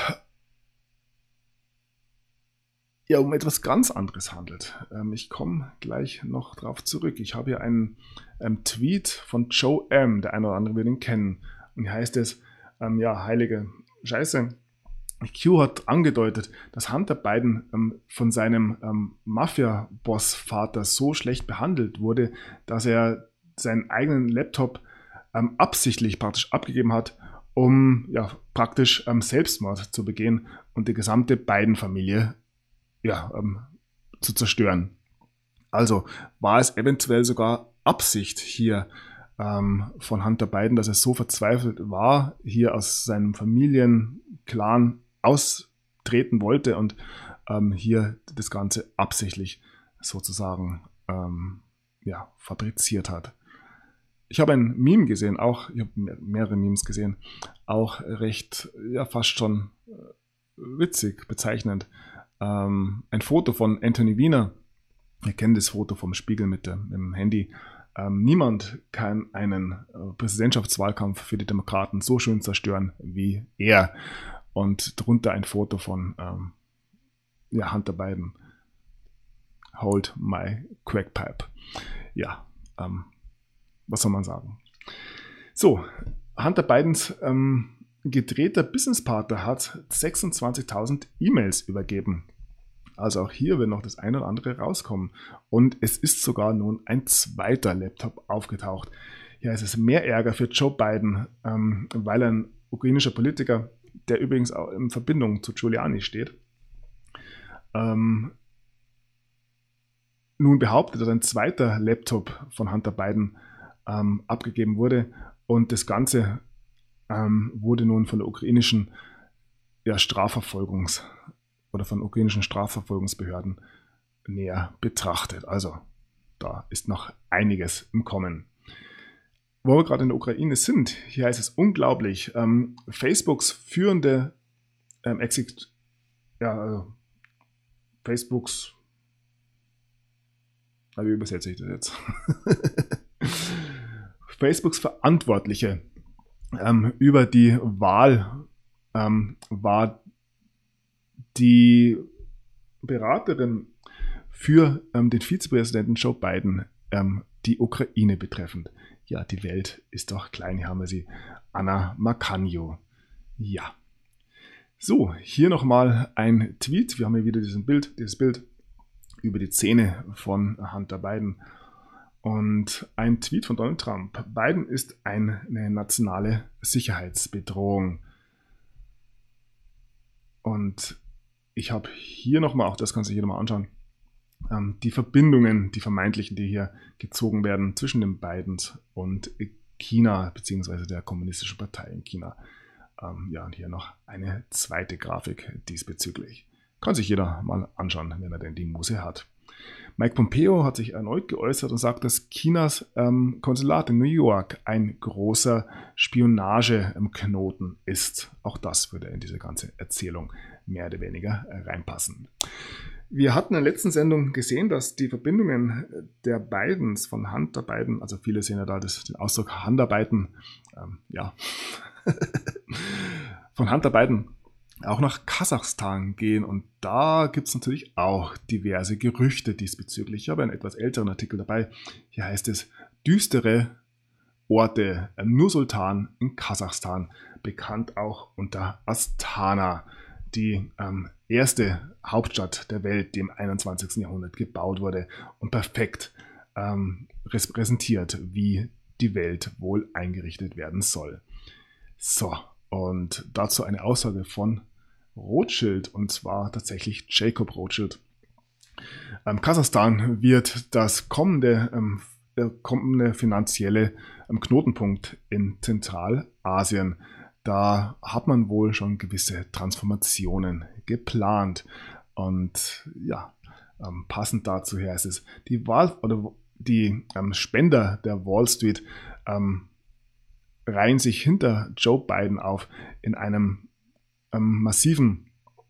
um etwas ganz anderes handelt. Ich komme gleich noch drauf zurück. Ich habe hier einen Tweet von Joe M., der eine oder andere wird ihn kennen. Und hier heißt es, heilige Scheiße, Q hat angedeutet, dass Hunter Biden von seinem Mafia-Boss-Vater so schlecht behandelt wurde, dass er seinen eigenen Laptop absichtlich praktisch abgegeben hat, um praktisch Selbstmord zu begehen und die gesamte Biden-Familie zu zerstören. Also war es eventuell sogar Absicht hier von Hunter Biden, dass er so verzweifelt war, hier aus seinem Familienclan austreten wollte und hier das Ganze absichtlich sozusagen fabriziert hat. Ich habe ein Meme gesehen, ich habe mehrere Memes gesehen, auch recht, fast schon witzig, bezeichnend. Ein Foto von Anthony Weiner. Wir kennen das Foto vom Spiegel mit dem Handy. Niemand kann einen Präsidentschaftswahlkampf für die Demokraten so schön zerstören wie er. Und drunter ein Foto von Hunter Biden. Hold my crackpipe. Ja, was soll man sagen? So, Hunter Bidens gedrehter Businesspartner hat 26.000 E-Mails übergeben. Also auch hier wird noch das eine oder andere rauskommen. Und es ist sogar nun ein zweiter Laptop aufgetaucht. Ja, es ist mehr Ärger für Joe Biden, weil ein ukrainischer Politiker, der übrigens auch in Verbindung zu Giuliani steht, nun behauptet, dass ein zweiter Laptop von Hunter Biden abgegeben wurde. Und das Ganze wurde nun von der ukrainischen von ukrainischen Strafverfolgungsbehörden näher betrachtet. Also da ist noch einiges im Kommen. Wo wir gerade in der Ukraine sind, hier heißt es unglaublich, Facebooks führende wie übersetze ich das jetzt? Facebooks Verantwortliche über die Wahl war die Beraterin für den Vizepräsidenten Joe Biden, die Ukraine betreffend. Ja, die Welt ist doch klein, hier haben wir sie. Anna Makanjo. Ja. So, hier nochmal ein Tweet. Wir haben hier wieder dieses Bild über die Zähne von Hunter Biden. Und ein Tweet von Donald Trump. Biden ist eine nationale Sicherheitsbedrohung. Und ich habe hier nochmal, auch das kann sich jeder mal anschauen, die Verbindungen, die vermeintlichen, die hier gezogen werden zwischen den Bidens und China, beziehungsweise der Kommunistischen Partei in China. Und hier noch eine zweite Grafik diesbezüglich. Kann sich jeder mal anschauen, wenn er denn die Muße hat. Mike Pompeo hat sich erneut geäußert und sagt, dass Chinas Konsulat in New York ein großer Spionageknoten ist. Auch das würde in diese ganze Erzählung mehr oder weniger reinpassen. Wir hatten in der letzten Sendung gesehen, dass die Verbindungen der Bidens von Hunter Biden, also viele sehen ja da den Ausdruck Hunter Biden, von Hunter Biden auch nach Kasachstan gehen. Und da gibt es natürlich auch diverse Gerüchte diesbezüglich. Ich habe einen etwas älteren Artikel dabei. Hier heißt es, düstere Orte, Nur-Sultan in Kasachstan, bekannt auch unter Astana, die erste Hauptstadt der Welt, die im 21. Jahrhundert gebaut wurde und perfekt repräsentiert, wie die Welt wohl eingerichtet werden soll. So, und dazu eine Aussage von Rothschild, und zwar tatsächlich Jacob Rothschild. Kasachstan wird das kommende finanzielle Knotenpunkt in Zentralasien. Da hat man wohl schon gewisse Transformationen geplant. Und ja, passend dazu her ist es, die Spender der Wall Street reihen sich hinter Joe Biden auf in einem massiven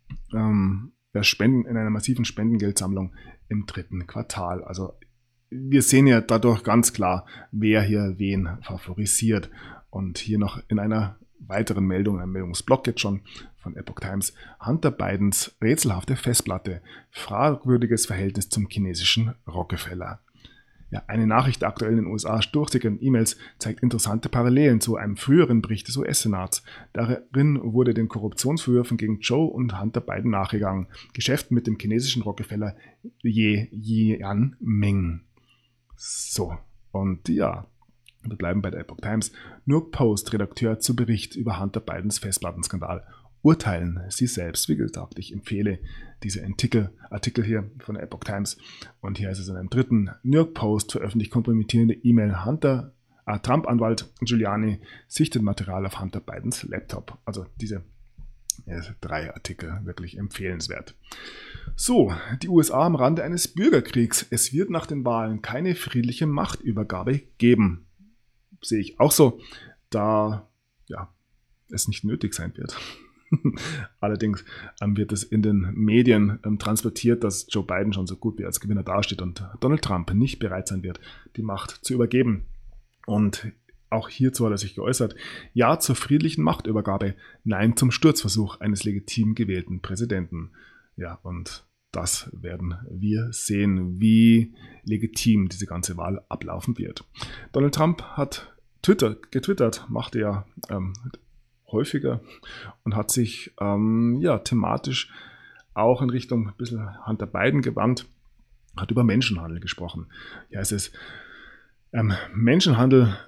Spendengeldsammlung im 3. Quartal. Also wir sehen ja dadurch ganz klar, wer hier wen favorisiert. Und hier noch in einer weiteren Meldung, ein Meldungsblock jetzt schon von Epoch Times, Hunter Bidens rätselhafte Festplatte, fragwürdiges Verhältnis zum chinesischen Rockefeller. Ja, eine Nachricht der aktuell in den USA durchsickernden E-Mails zeigt interessante Parallelen zu einem früheren Bericht des US-Senats. Darin wurde den Korruptionsvorwürfen gegen Joe und Hunter Biden nachgegangen. Geschäften mit dem chinesischen Rockefeller Ye Jianming. So, und ja, Wir bleiben bei der Epoch Times. New York Post-Redakteur zu Bericht über Hunter Bidens Festplattenskandal. Urteilen Sie selbst. Wie gesagt, ich empfehle diese Artikel hier von der Epoch Times. Und hier ist es in einem dritten. New York Post veröffentlicht kompromittierende E-Mail. Trump-Anwalt Giuliani sichtet Material auf Hunter Bidens Laptop. Also diese 3 Artikel wirklich empfehlenswert. So, die USA am Rande eines Bürgerkriegs. Es wird nach den Wahlen keine friedliche Machtübergabe geben. Sehe ich auch so, da es nicht nötig sein wird. Allerdings wird es in den Medien transportiert, dass Joe Biden schon so gut wie als Gewinner dasteht und Donald Trump nicht bereit sein wird, die Macht zu übergeben. Und auch hierzu hat er sich geäußert: Ja zur friedlichen Machtübergabe, nein zum Sturzversuch eines legitim gewählten Präsidenten. Ja, und das werden wir sehen, wie legitim diese ganze Wahl ablaufen wird. Donald Trump hat getwittert, macht er häufiger und hat sich thematisch auch in Richtung ein bisschen Hunter Biden gewandt, hat über Menschenhandel gesprochen. Ja, es ist Menschenhandel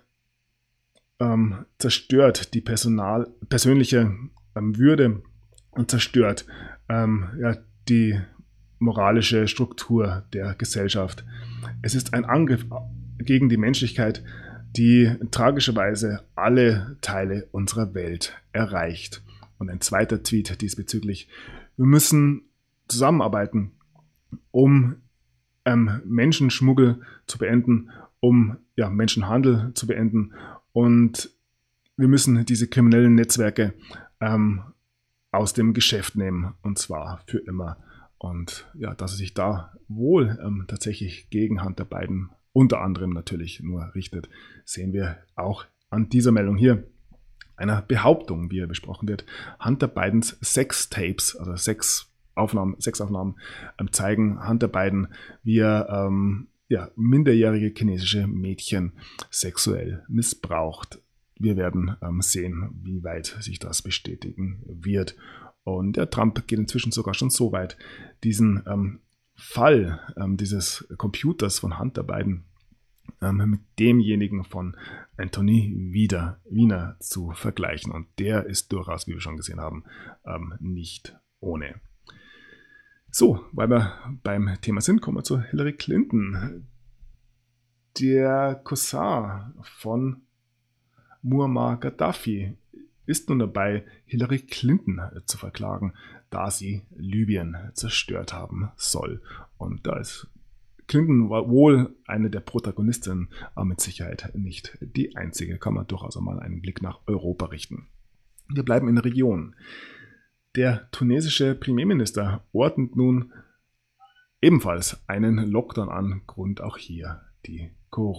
zerstört die persönliche Würde und zerstört die moralische Struktur der Gesellschaft. Es ist ein Angriff gegen die Menschlichkeit, die tragischerweise alle Teile unserer Welt erreicht. Und ein zweiter Tweet diesbezüglich: Wir müssen zusammenarbeiten, um Menschenschmuggel zu beenden, um Menschenhandel zu beenden, und wir müssen diese kriminellen Netzwerke aus dem Geschäft nehmen, und zwar für immer. Und dass es sich da wohl tatsächlich gegen Hunter Biden unter anderem natürlich nur richtet, sehen wir auch an dieser Meldung hier. Einer Behauptung, wie er besprochen wird. Hunter Bidens Sextapes, also Sexaufnahmen zeigen Hunter Biden, wie er minderjährige chinesische Mädchen sexuell missbraucht. Wir werden sehen, wie weit sich das bestätigen wird. Und der Trump geht inzwischen sogar schon so weit, diesen Fall dieses Computers von Hunter Biden mit demjenigen von Anthony Weiner zu vergleichen. Und der ist durchaus, wie wir schon gesehen haben, nicht ohne. So, weil wir beim Thema sind, kommen wir zu Hillary Clinton. Der Cousin von Muammar Gaddafi ist nun dabei, Hillary Clinton zu verklagen, da sie Libyen zerstört haben soll. Und da ist Clinton wohl eine der Protagonistinnen, aber mit Sicherheit nicht die einzige. Kann man durchaus einmal einen Blick nach Europa richten. Wir bleiben in der Region. Der tunesische Premierminister ordnet nun ebenfalls einen Lockdown an, Grund auch hier die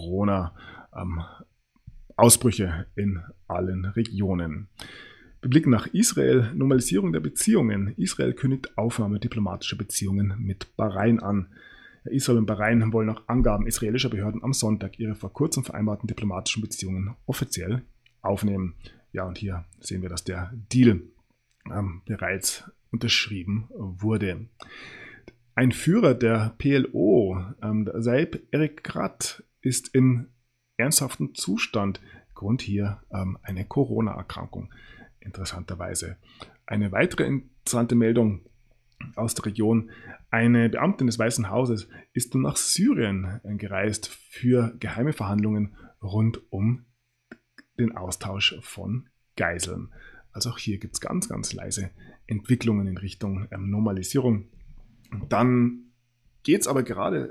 Corona-Ausbrüche in allen Regionen. Wir blicken nach Israel. Normalisierung der Beziehungen. Israel kündigt Aufnahme diplomatischer Beziehungen mit Bahrain an. Israel und Bahrain wollen nach Angaben israelischer Behörden am Sonntag ihre vor kurzem vereinbarten diplomatischen Beziehungen offiziell aufnehmen. Ja, und hier sehen wir, dass der Deal bereits unterschrieben wurde. Ein Führer der PLO, Saeb Erekat, ist in ernsthaftem Zustand. Grund hier eine Corona-Erkrankung, interessanterweise. Eine weitere interessante Meldung aus der Region: Eine Beamtin des Weißen Hauses ist nun nach Syrien gereist für geheime Verhandlungen rund um den Austausch von Geiseln. Also auch hier gibt es ganz, ganz leise Entwicklungen in Richtung Normalisierung. Dann geht es aber gerade,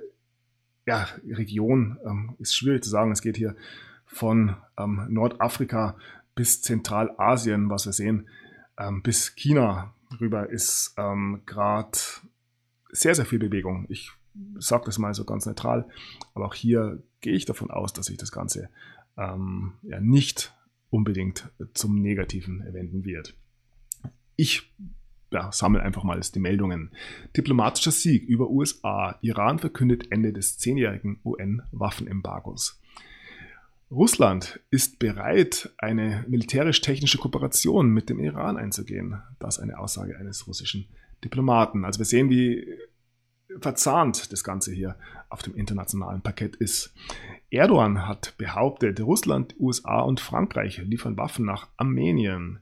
Region ist schwierig zu sagen, es geht hier von Nordafrika bis Zentralasien, was wir sehen, bis China rüber ist gerade sehr, sehr viel Bewegung. Ich sage das mal so ganz neutral, aber auch hier gehe ich davon aus, dass sich das Ganze nicht unbedingt zum Negativen wenden wird. Ich sammle einfach mal die Meldungen. Diplomatischer Sieg über USA. Iran verkündet Ende des 10-jährigen UN-Waffenembargos. Russland ist bereit, eine militärisch-technische Kooperation mit dem Iran einzugehen. Das ist eine Aussage eines russischen Diplomaten. Also wir sehen, wie verzahnt das Ganze hier auf dem internationalen Parkett ist. Erdogan hat behauptet, Russland, USA und Frankreich liefern Waffen nach Armenien.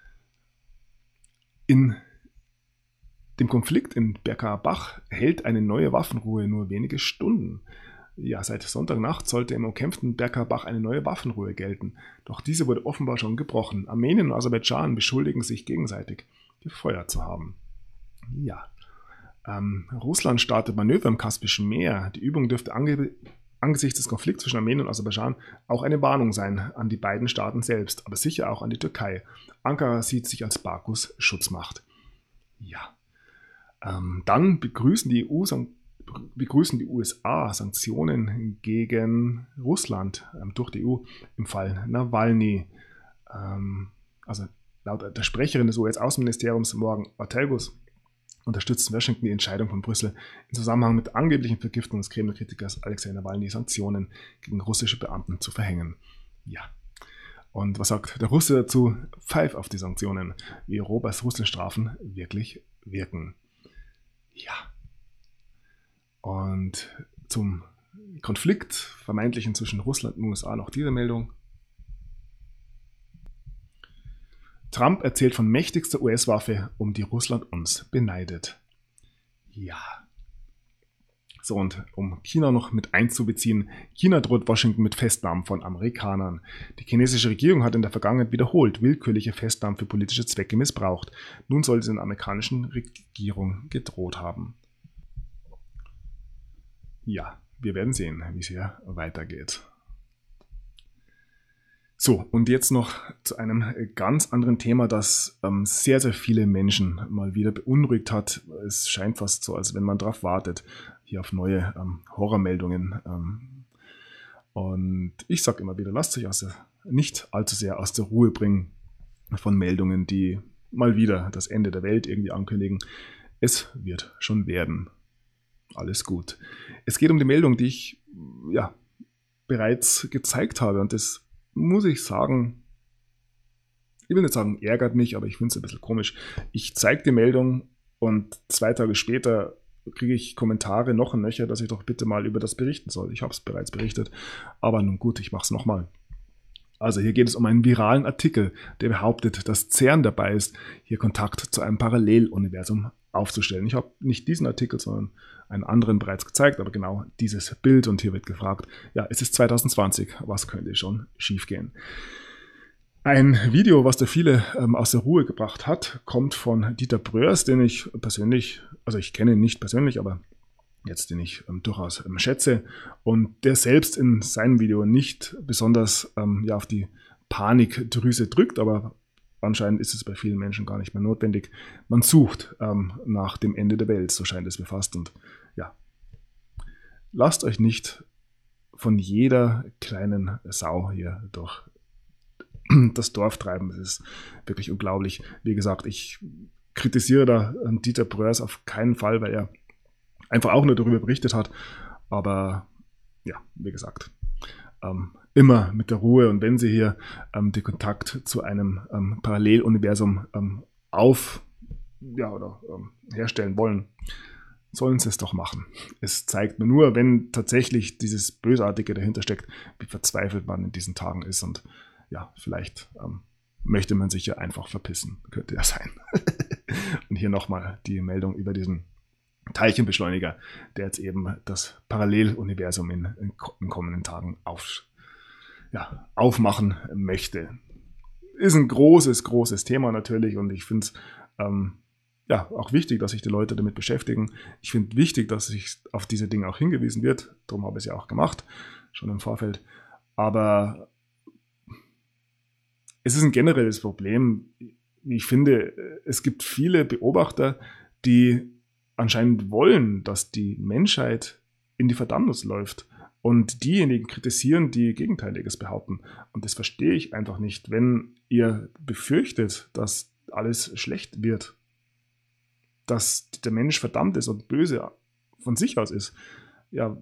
In dem Konflikt in Bergkarabach hält eine neue Waffenruhe nur wenige Stunden. Ja, seit Sonntagnacht sollte im umkämpften Bergkarabach eine neue Waffenruhe gelten. Doch diese wurde offenbar schon gebrochen. Armenien und Aserbaidschan beschuldigen sich gegenseitig, gefeuert zu haben. Ja. Russland startet Manöver im Kaspischen Meer. Die Übung dürfte angesichts des Konflikts zwischen Armenien und Aserbaidschan auch eine Warnung sein an die beiden Staaten selbst, aber sicher auch an die Türkei. Ankara sieht sich als Bakus Schutzmacht. Ja. Dann begrüßen die USA Sanktionen gegen Russland durch die EU im Fall Nawalny. Also laut der Sprecherin des US-Außenministeriums Morgan Ortagus unterstützt Washington die Entscheidung von Brüssel im Zusammenhang mit angeblichen Vergiftung des Kreml-Kritikers Alexei Nawalny Sanktionen gegen russische Beamten zu verhängen. Ja. Und was sagt der Russe dazu? Pfeif auf die Sanktionen, wie Europas Russlandstrafen wirklich wirken. Ja. Und zum Konflikt vermeintlichen zwischen Russland und den USA noch diese Meldung. Trump erzählt von mächtigster US-Waffe, um die Russland uns beneidet. Ja. So, und um China noch mit einzubeziehen, China droht Washington mit Festnahmen von Amerikanern. Die chinesische Regierung hat in der Vergangenheit wiederholt willkürliche Festnahmen für politische Zwecke missbraucht. Nun soll sie der amerikanischen Regierung gedroht haben. Ja, wir werden sehen, wie es hier weitergeht. So, und jetzt noch zu einem ganz anderen Thema, das sehr, sehr viele Menschen mal wieder beunruhigt hat. Es scheint fast so, als wenn man darauf wartet, hier auf neue Horrormeldungen. Und ich sage immer wieder, lasst euch nicht allzu sehr aus der Ruhe bringen von Meldungen, die mal wieder das Ende der Welt irgendwie ankündigen. Es wird schon werden. Alles gut. Es geht um die Meldung, die ich bereits gezeigt habe, und das muss ich sagen, ich will nicht sagen, ärgert mich, aber ich finde es ein bisschen komisch. Ich zeige die Meldung und 2 Tage später kriege ich Kommentare noch und nöcher, dass ich doch bitte mal über das berichten soll. Ich habe es bereits berichtet, aber nun gut, ich mache es nochmal. Also hier geht es um einen viralen Artikel, der behauptet, dass CERN dabei ist, hier Kontakt zu einem Paralleluniversum aufzustellen. Ich habe nicht diesen Artikel, sondern einen anderen bereits gezeigt, aber genau dieses Bild, und hier wird gefragt, ja, es ist 2020, was könnte schon schiefgehen? Ein Video, was da viele aus der Ruhe gebracht hat, kommt von Dieter Bröers, den ich persönlich, also ich kenne ihn nicht persönlich, aber jetzt den ich durchaus schätze, und der selbst in seinem Video nicht besonders auf die Panikdrüse drückt, aber anscheinend ist es bei vielen Menschen gar nicht mehr notwendig. Man sucht nach dem Ende der Welt, so scheint es mir fast. Und ja, lasst euch nicht von jeder kleinen Sau hier durch das Dorf treiben. Das ist wirklich unglaublich. Wie gesagt, ich kritisiere da Dieter Bröers auf keinen Fall, weil er einfach auch nur darüber berichtet hat. Aber ja, wie gesagt, immer mit der Ruhe, und wenn Sie hier den Kontakt zu einem Paralleluniversum herstellen wollen, sollen Sie es doch machen. Es zeigt mir nur, wenn tatsächlich dieses Bösartige dahinter steckt, wie verzweifelt man in diesen Tagen ist, und ja, vielleicht möchte man sich ja einfach verpissen, könnte ja sein. Und hier nochmal die Meldung über diesen Teilchenbeschleuniger, der jetzt eben das Paralleluniversum in kommenden Tagen aufmachen möchte. Ist ein großes Thema natürlich, und ich finde es auch wichtig, dass sich die Leute damit beschäftigen. Ich finde wichtig, dass sich auf diese Dinge auch hingewiesen wird. Darum habe ich es ja auch gemacht, schon im Vorfeld. Aber es ist ein generelles Problem. Ich finde, es gibt viele Beobachter, die anscheinend wollen, dass die Menschheit in die Verdammnis läuft, und diejenigen kritisieren, die Gegenteiliges behaupten. Und das verstehe ich einfach nicht. Wenn ihr befürchtet, dass alles schlecht wird, dass der Mensch verdammt ist und böse von sich aus ist, ja,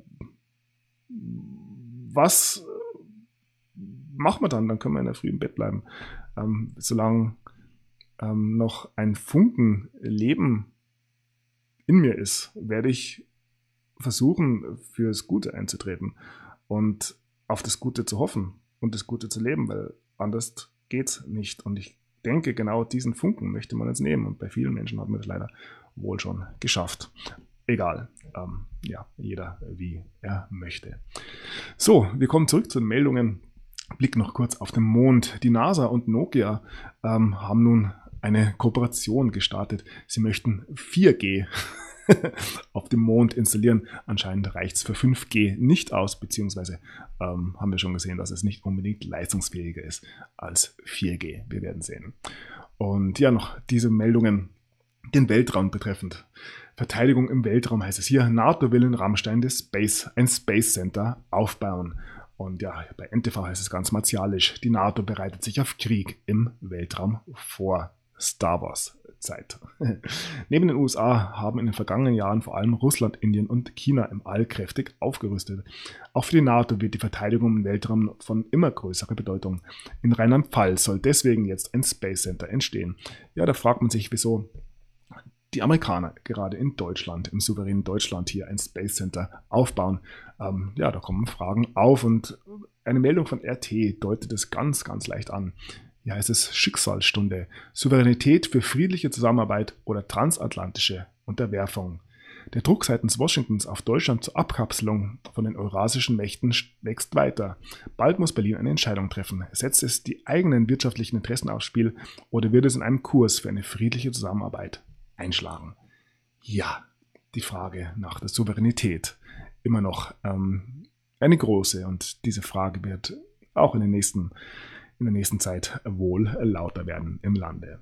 was machen wir dann? Dann können wir in der Früh im Bett bleiben. Solange noch ein Funken Leben in mir ist, werde ich versuchen, fürs Gute einzutreten und auf das Gute zu hoffen und das Gute zu leben, weil anders geht's nicht. Und ich denke, genau diesen Funken möchte man jetzt nehmen. Und bei vielen Menschen hat man das leider wohl schon geschafft. Egal, jeder wie er möchte. So, wir kommen zurück zu den Meldungen. Blick noch kurz auf den Mond. Die NASA und Nokia haben nun eine Kooperation gestartet. Sie möchten 4G auf dem Mond installieren. Anscheinend reicht es für 5G nicht aus, beziehungsweise haben wir schon gesehen, dass es nicht unbedingt leistungsfähiger ist als 4G. Wir werden sehen. Und ja, noch diese Meldungen den Weltraum betreffend. Verteidigung im Weltraum heißt es hier. NATO will in Rammstein ein Space Center aufbauen. Und ja, bei NTV heißt es ganz martialisch. Die NATO bereitet sich auf Krieg im Weltraum vor. Star Wars Zeit. Neben den USA haben in den vergangenen Jahren vor allem Russland, Indien und China im All kräftig aufgerüstet. Auch für die NATO wird die Verteidigung im Weltraum von immer größerer Bedeutung. In Rheinland-Pfalz soll deswegen jetzt ein Space Center entstehen. Ja, da fragt man sich, wieso die Amerikaner gerade in Deutschland, im souveränen Deutschland hier ein Space Center aufbauen. Da kommen Fragen auf und eine Meldung von RT deutet es ganz, ganz leicht an. Hier heißt es Schicksalsstunde, Souveränität für friedliche Zusammenarbeit oder transatlantische Unterwerfung. Der Druck seitens Washingtons auf Deutschland zur Abkapselung von den eurasischen Mächten wächst weiter. Bald muss Berlin eine Entscheidung treffen. Setzt es die eigenen wirtschaftlichen Interessen aufs Spiel oder wird es in einem Kurs für eine friedliche Zusammenarbeit einschlagen? Ja, die Frage nach der Souveränität immer noch eine große, und diese Frage wird auch in der nächsten Zeit wohl lauter werden im Lande.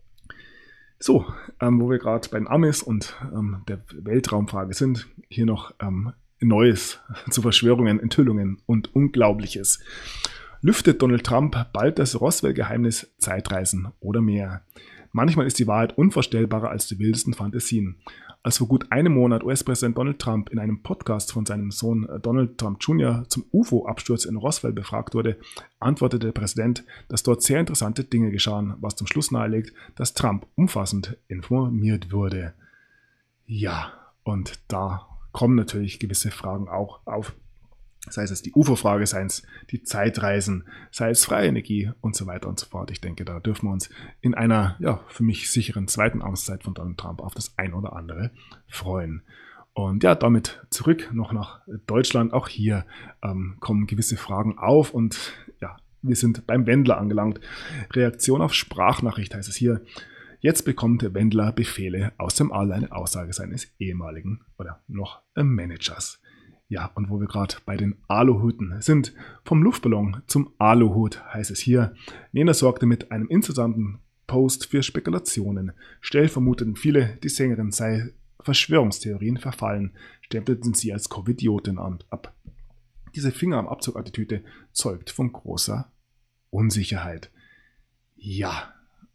So, wo wir gerade bei den Amis und der Weltraumfrage sind, hier noch Neues zu Verschwörungen, Enthüllungen und Unglaubliches. Lüftet Donald Trump bald das Roswell-Geheimnis, Zeitreisen oder mehr? Manchmal ist die Wahrheit unvorstellbarer als die wildesten Fantasien. Als vor gut einem Monat US-Präsident Donald Trump in einem Podcast von seinem Sohn Donald Trump Jr. zum UFO-Absturz in Roswell befragt wurde, antwortete der Präsident, dass dort sehr interessante Dinge geschahen, was zum Schluss nahelegt, dass Trump umfassend informiert wurde. Ja, und da kommen natürlich gewisse Fragen auch auf. Sei es die UFO-Frage, sei es die Zeitreisen, sei es freie Energie und so weiter und so fort. Ich denke, da dürfen wir uns in einer für mich sicheren zweiten Amtszeit von Donald Trump auf das ein oder andere freuen. Und ja, damit zurück noch nach Deutschland. Auch hier kommen gewisse Fragen auf und ja, wir sind beim Wendler angelangt. Reaktion auf Sprachnachricht heißt es hier. Jetzt bekommt Wendler Befehle aus dem All, eine Aussage seines ehemaligen oder noch Managers. Ja, und wo wir gerade bei den Aluhuten sind, vom Luftballon zum Aluhut heißt es hier. Nena sorgte mit einem interessanten Post für Spekulationen. Schnell vermuteten viele, die Sängerin sei Verschwörungstheorien verfallen, stempelten sie als Covidiotin ab. Diese Finger am Abzug-Attitüde zeugt von großer Unsicherheit. Ja,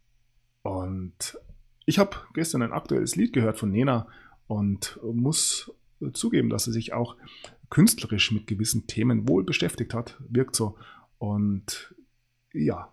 und ich habe gestern ein aktuelles Lied gehört von Nena und muss zugeben, dass sie sich auch künstlerisch mit gewissen Themen wohl beschäftigt hat, wirkt so. Und ja,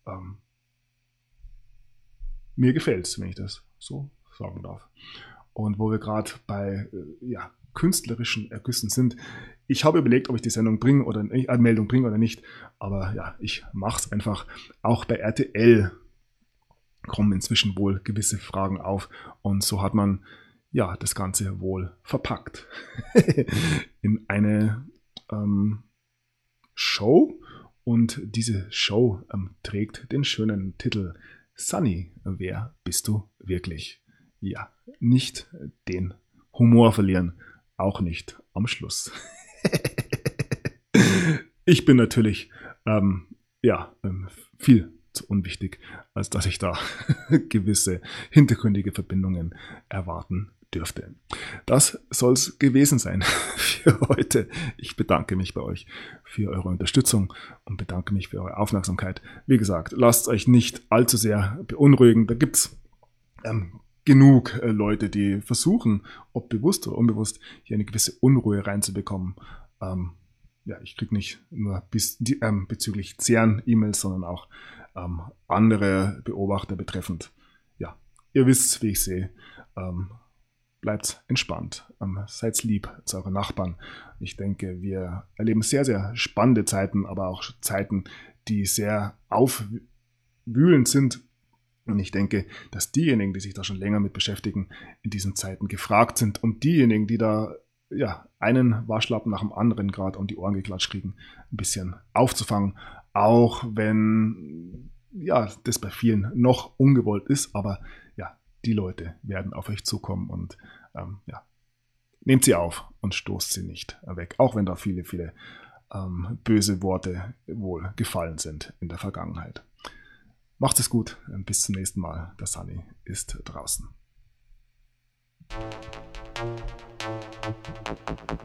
mir gefällt es, wenn ich das so sagen darf. Und wo wir gerade bei künstlerischen Ergüssen sind, ich habe überlegt, ob ich die Sendung bringe oder Meldung bringe oder nicht, aber ja, ich mache es einfach. Auch bei RTL kommen inzwischen wohl gewisse Fragen auf und so hat man das Ganze wohl verpackt in eine Show, und diese Show trägt den schönen Titel Sunny, wer bist du wirklich? Ja, nicht den Humor verlieren, auch nicht am Schluss. Ich bin natürlich viel zu unwichtig, als dass ich da gewisse hintergründige Verbindungen erwarten dürfte. Das soll es gewesen sein für heute. Ich bedanke mich bei euch für eure Unterstützung und bedanke mich für eure Aufmerksamkeit. Wie gesagt, lasst euch nicht allzu sehr beunruhigen. Da gibt es genug Leute, die versuchen, ob bewusst oder unbewusst, hier eine gewisse Unruhe reinzubekommen. Ich kriege nicht nur bezüglich CERN-E-Mails, sondern auch andere Beobachter betreffend. Ja, ihr wisst, wie ich sehe. bleibt entspannt, seid lieb zu euren Nachbarn. Ich denke, wir erleben sehr, sehr spannende Zeiten, aber auch Zeiten, die sehr aufwühlend sind. Und ich denke, dass diejenigen, die sich da schon länger mit beschäftigen, in diesen Zeiten gefragt sind. Und diejenigen, die da einen Waschlappen nach dem anderen gerade um die Ohren geklatscht kriegen, ein bisschen aufzufangen. Auch wenn das bei vielen noch ungewollt ist, aber die Leute werden auf euch zukommen und nehmt sie auf und stoßt sie nicht weg. Auch wenn da viele, viele böse Worte wohl gefallen sind in der Vergangenheit. Macht es gut. Bis zum nächsten Mal. Der Sunny ist draußen.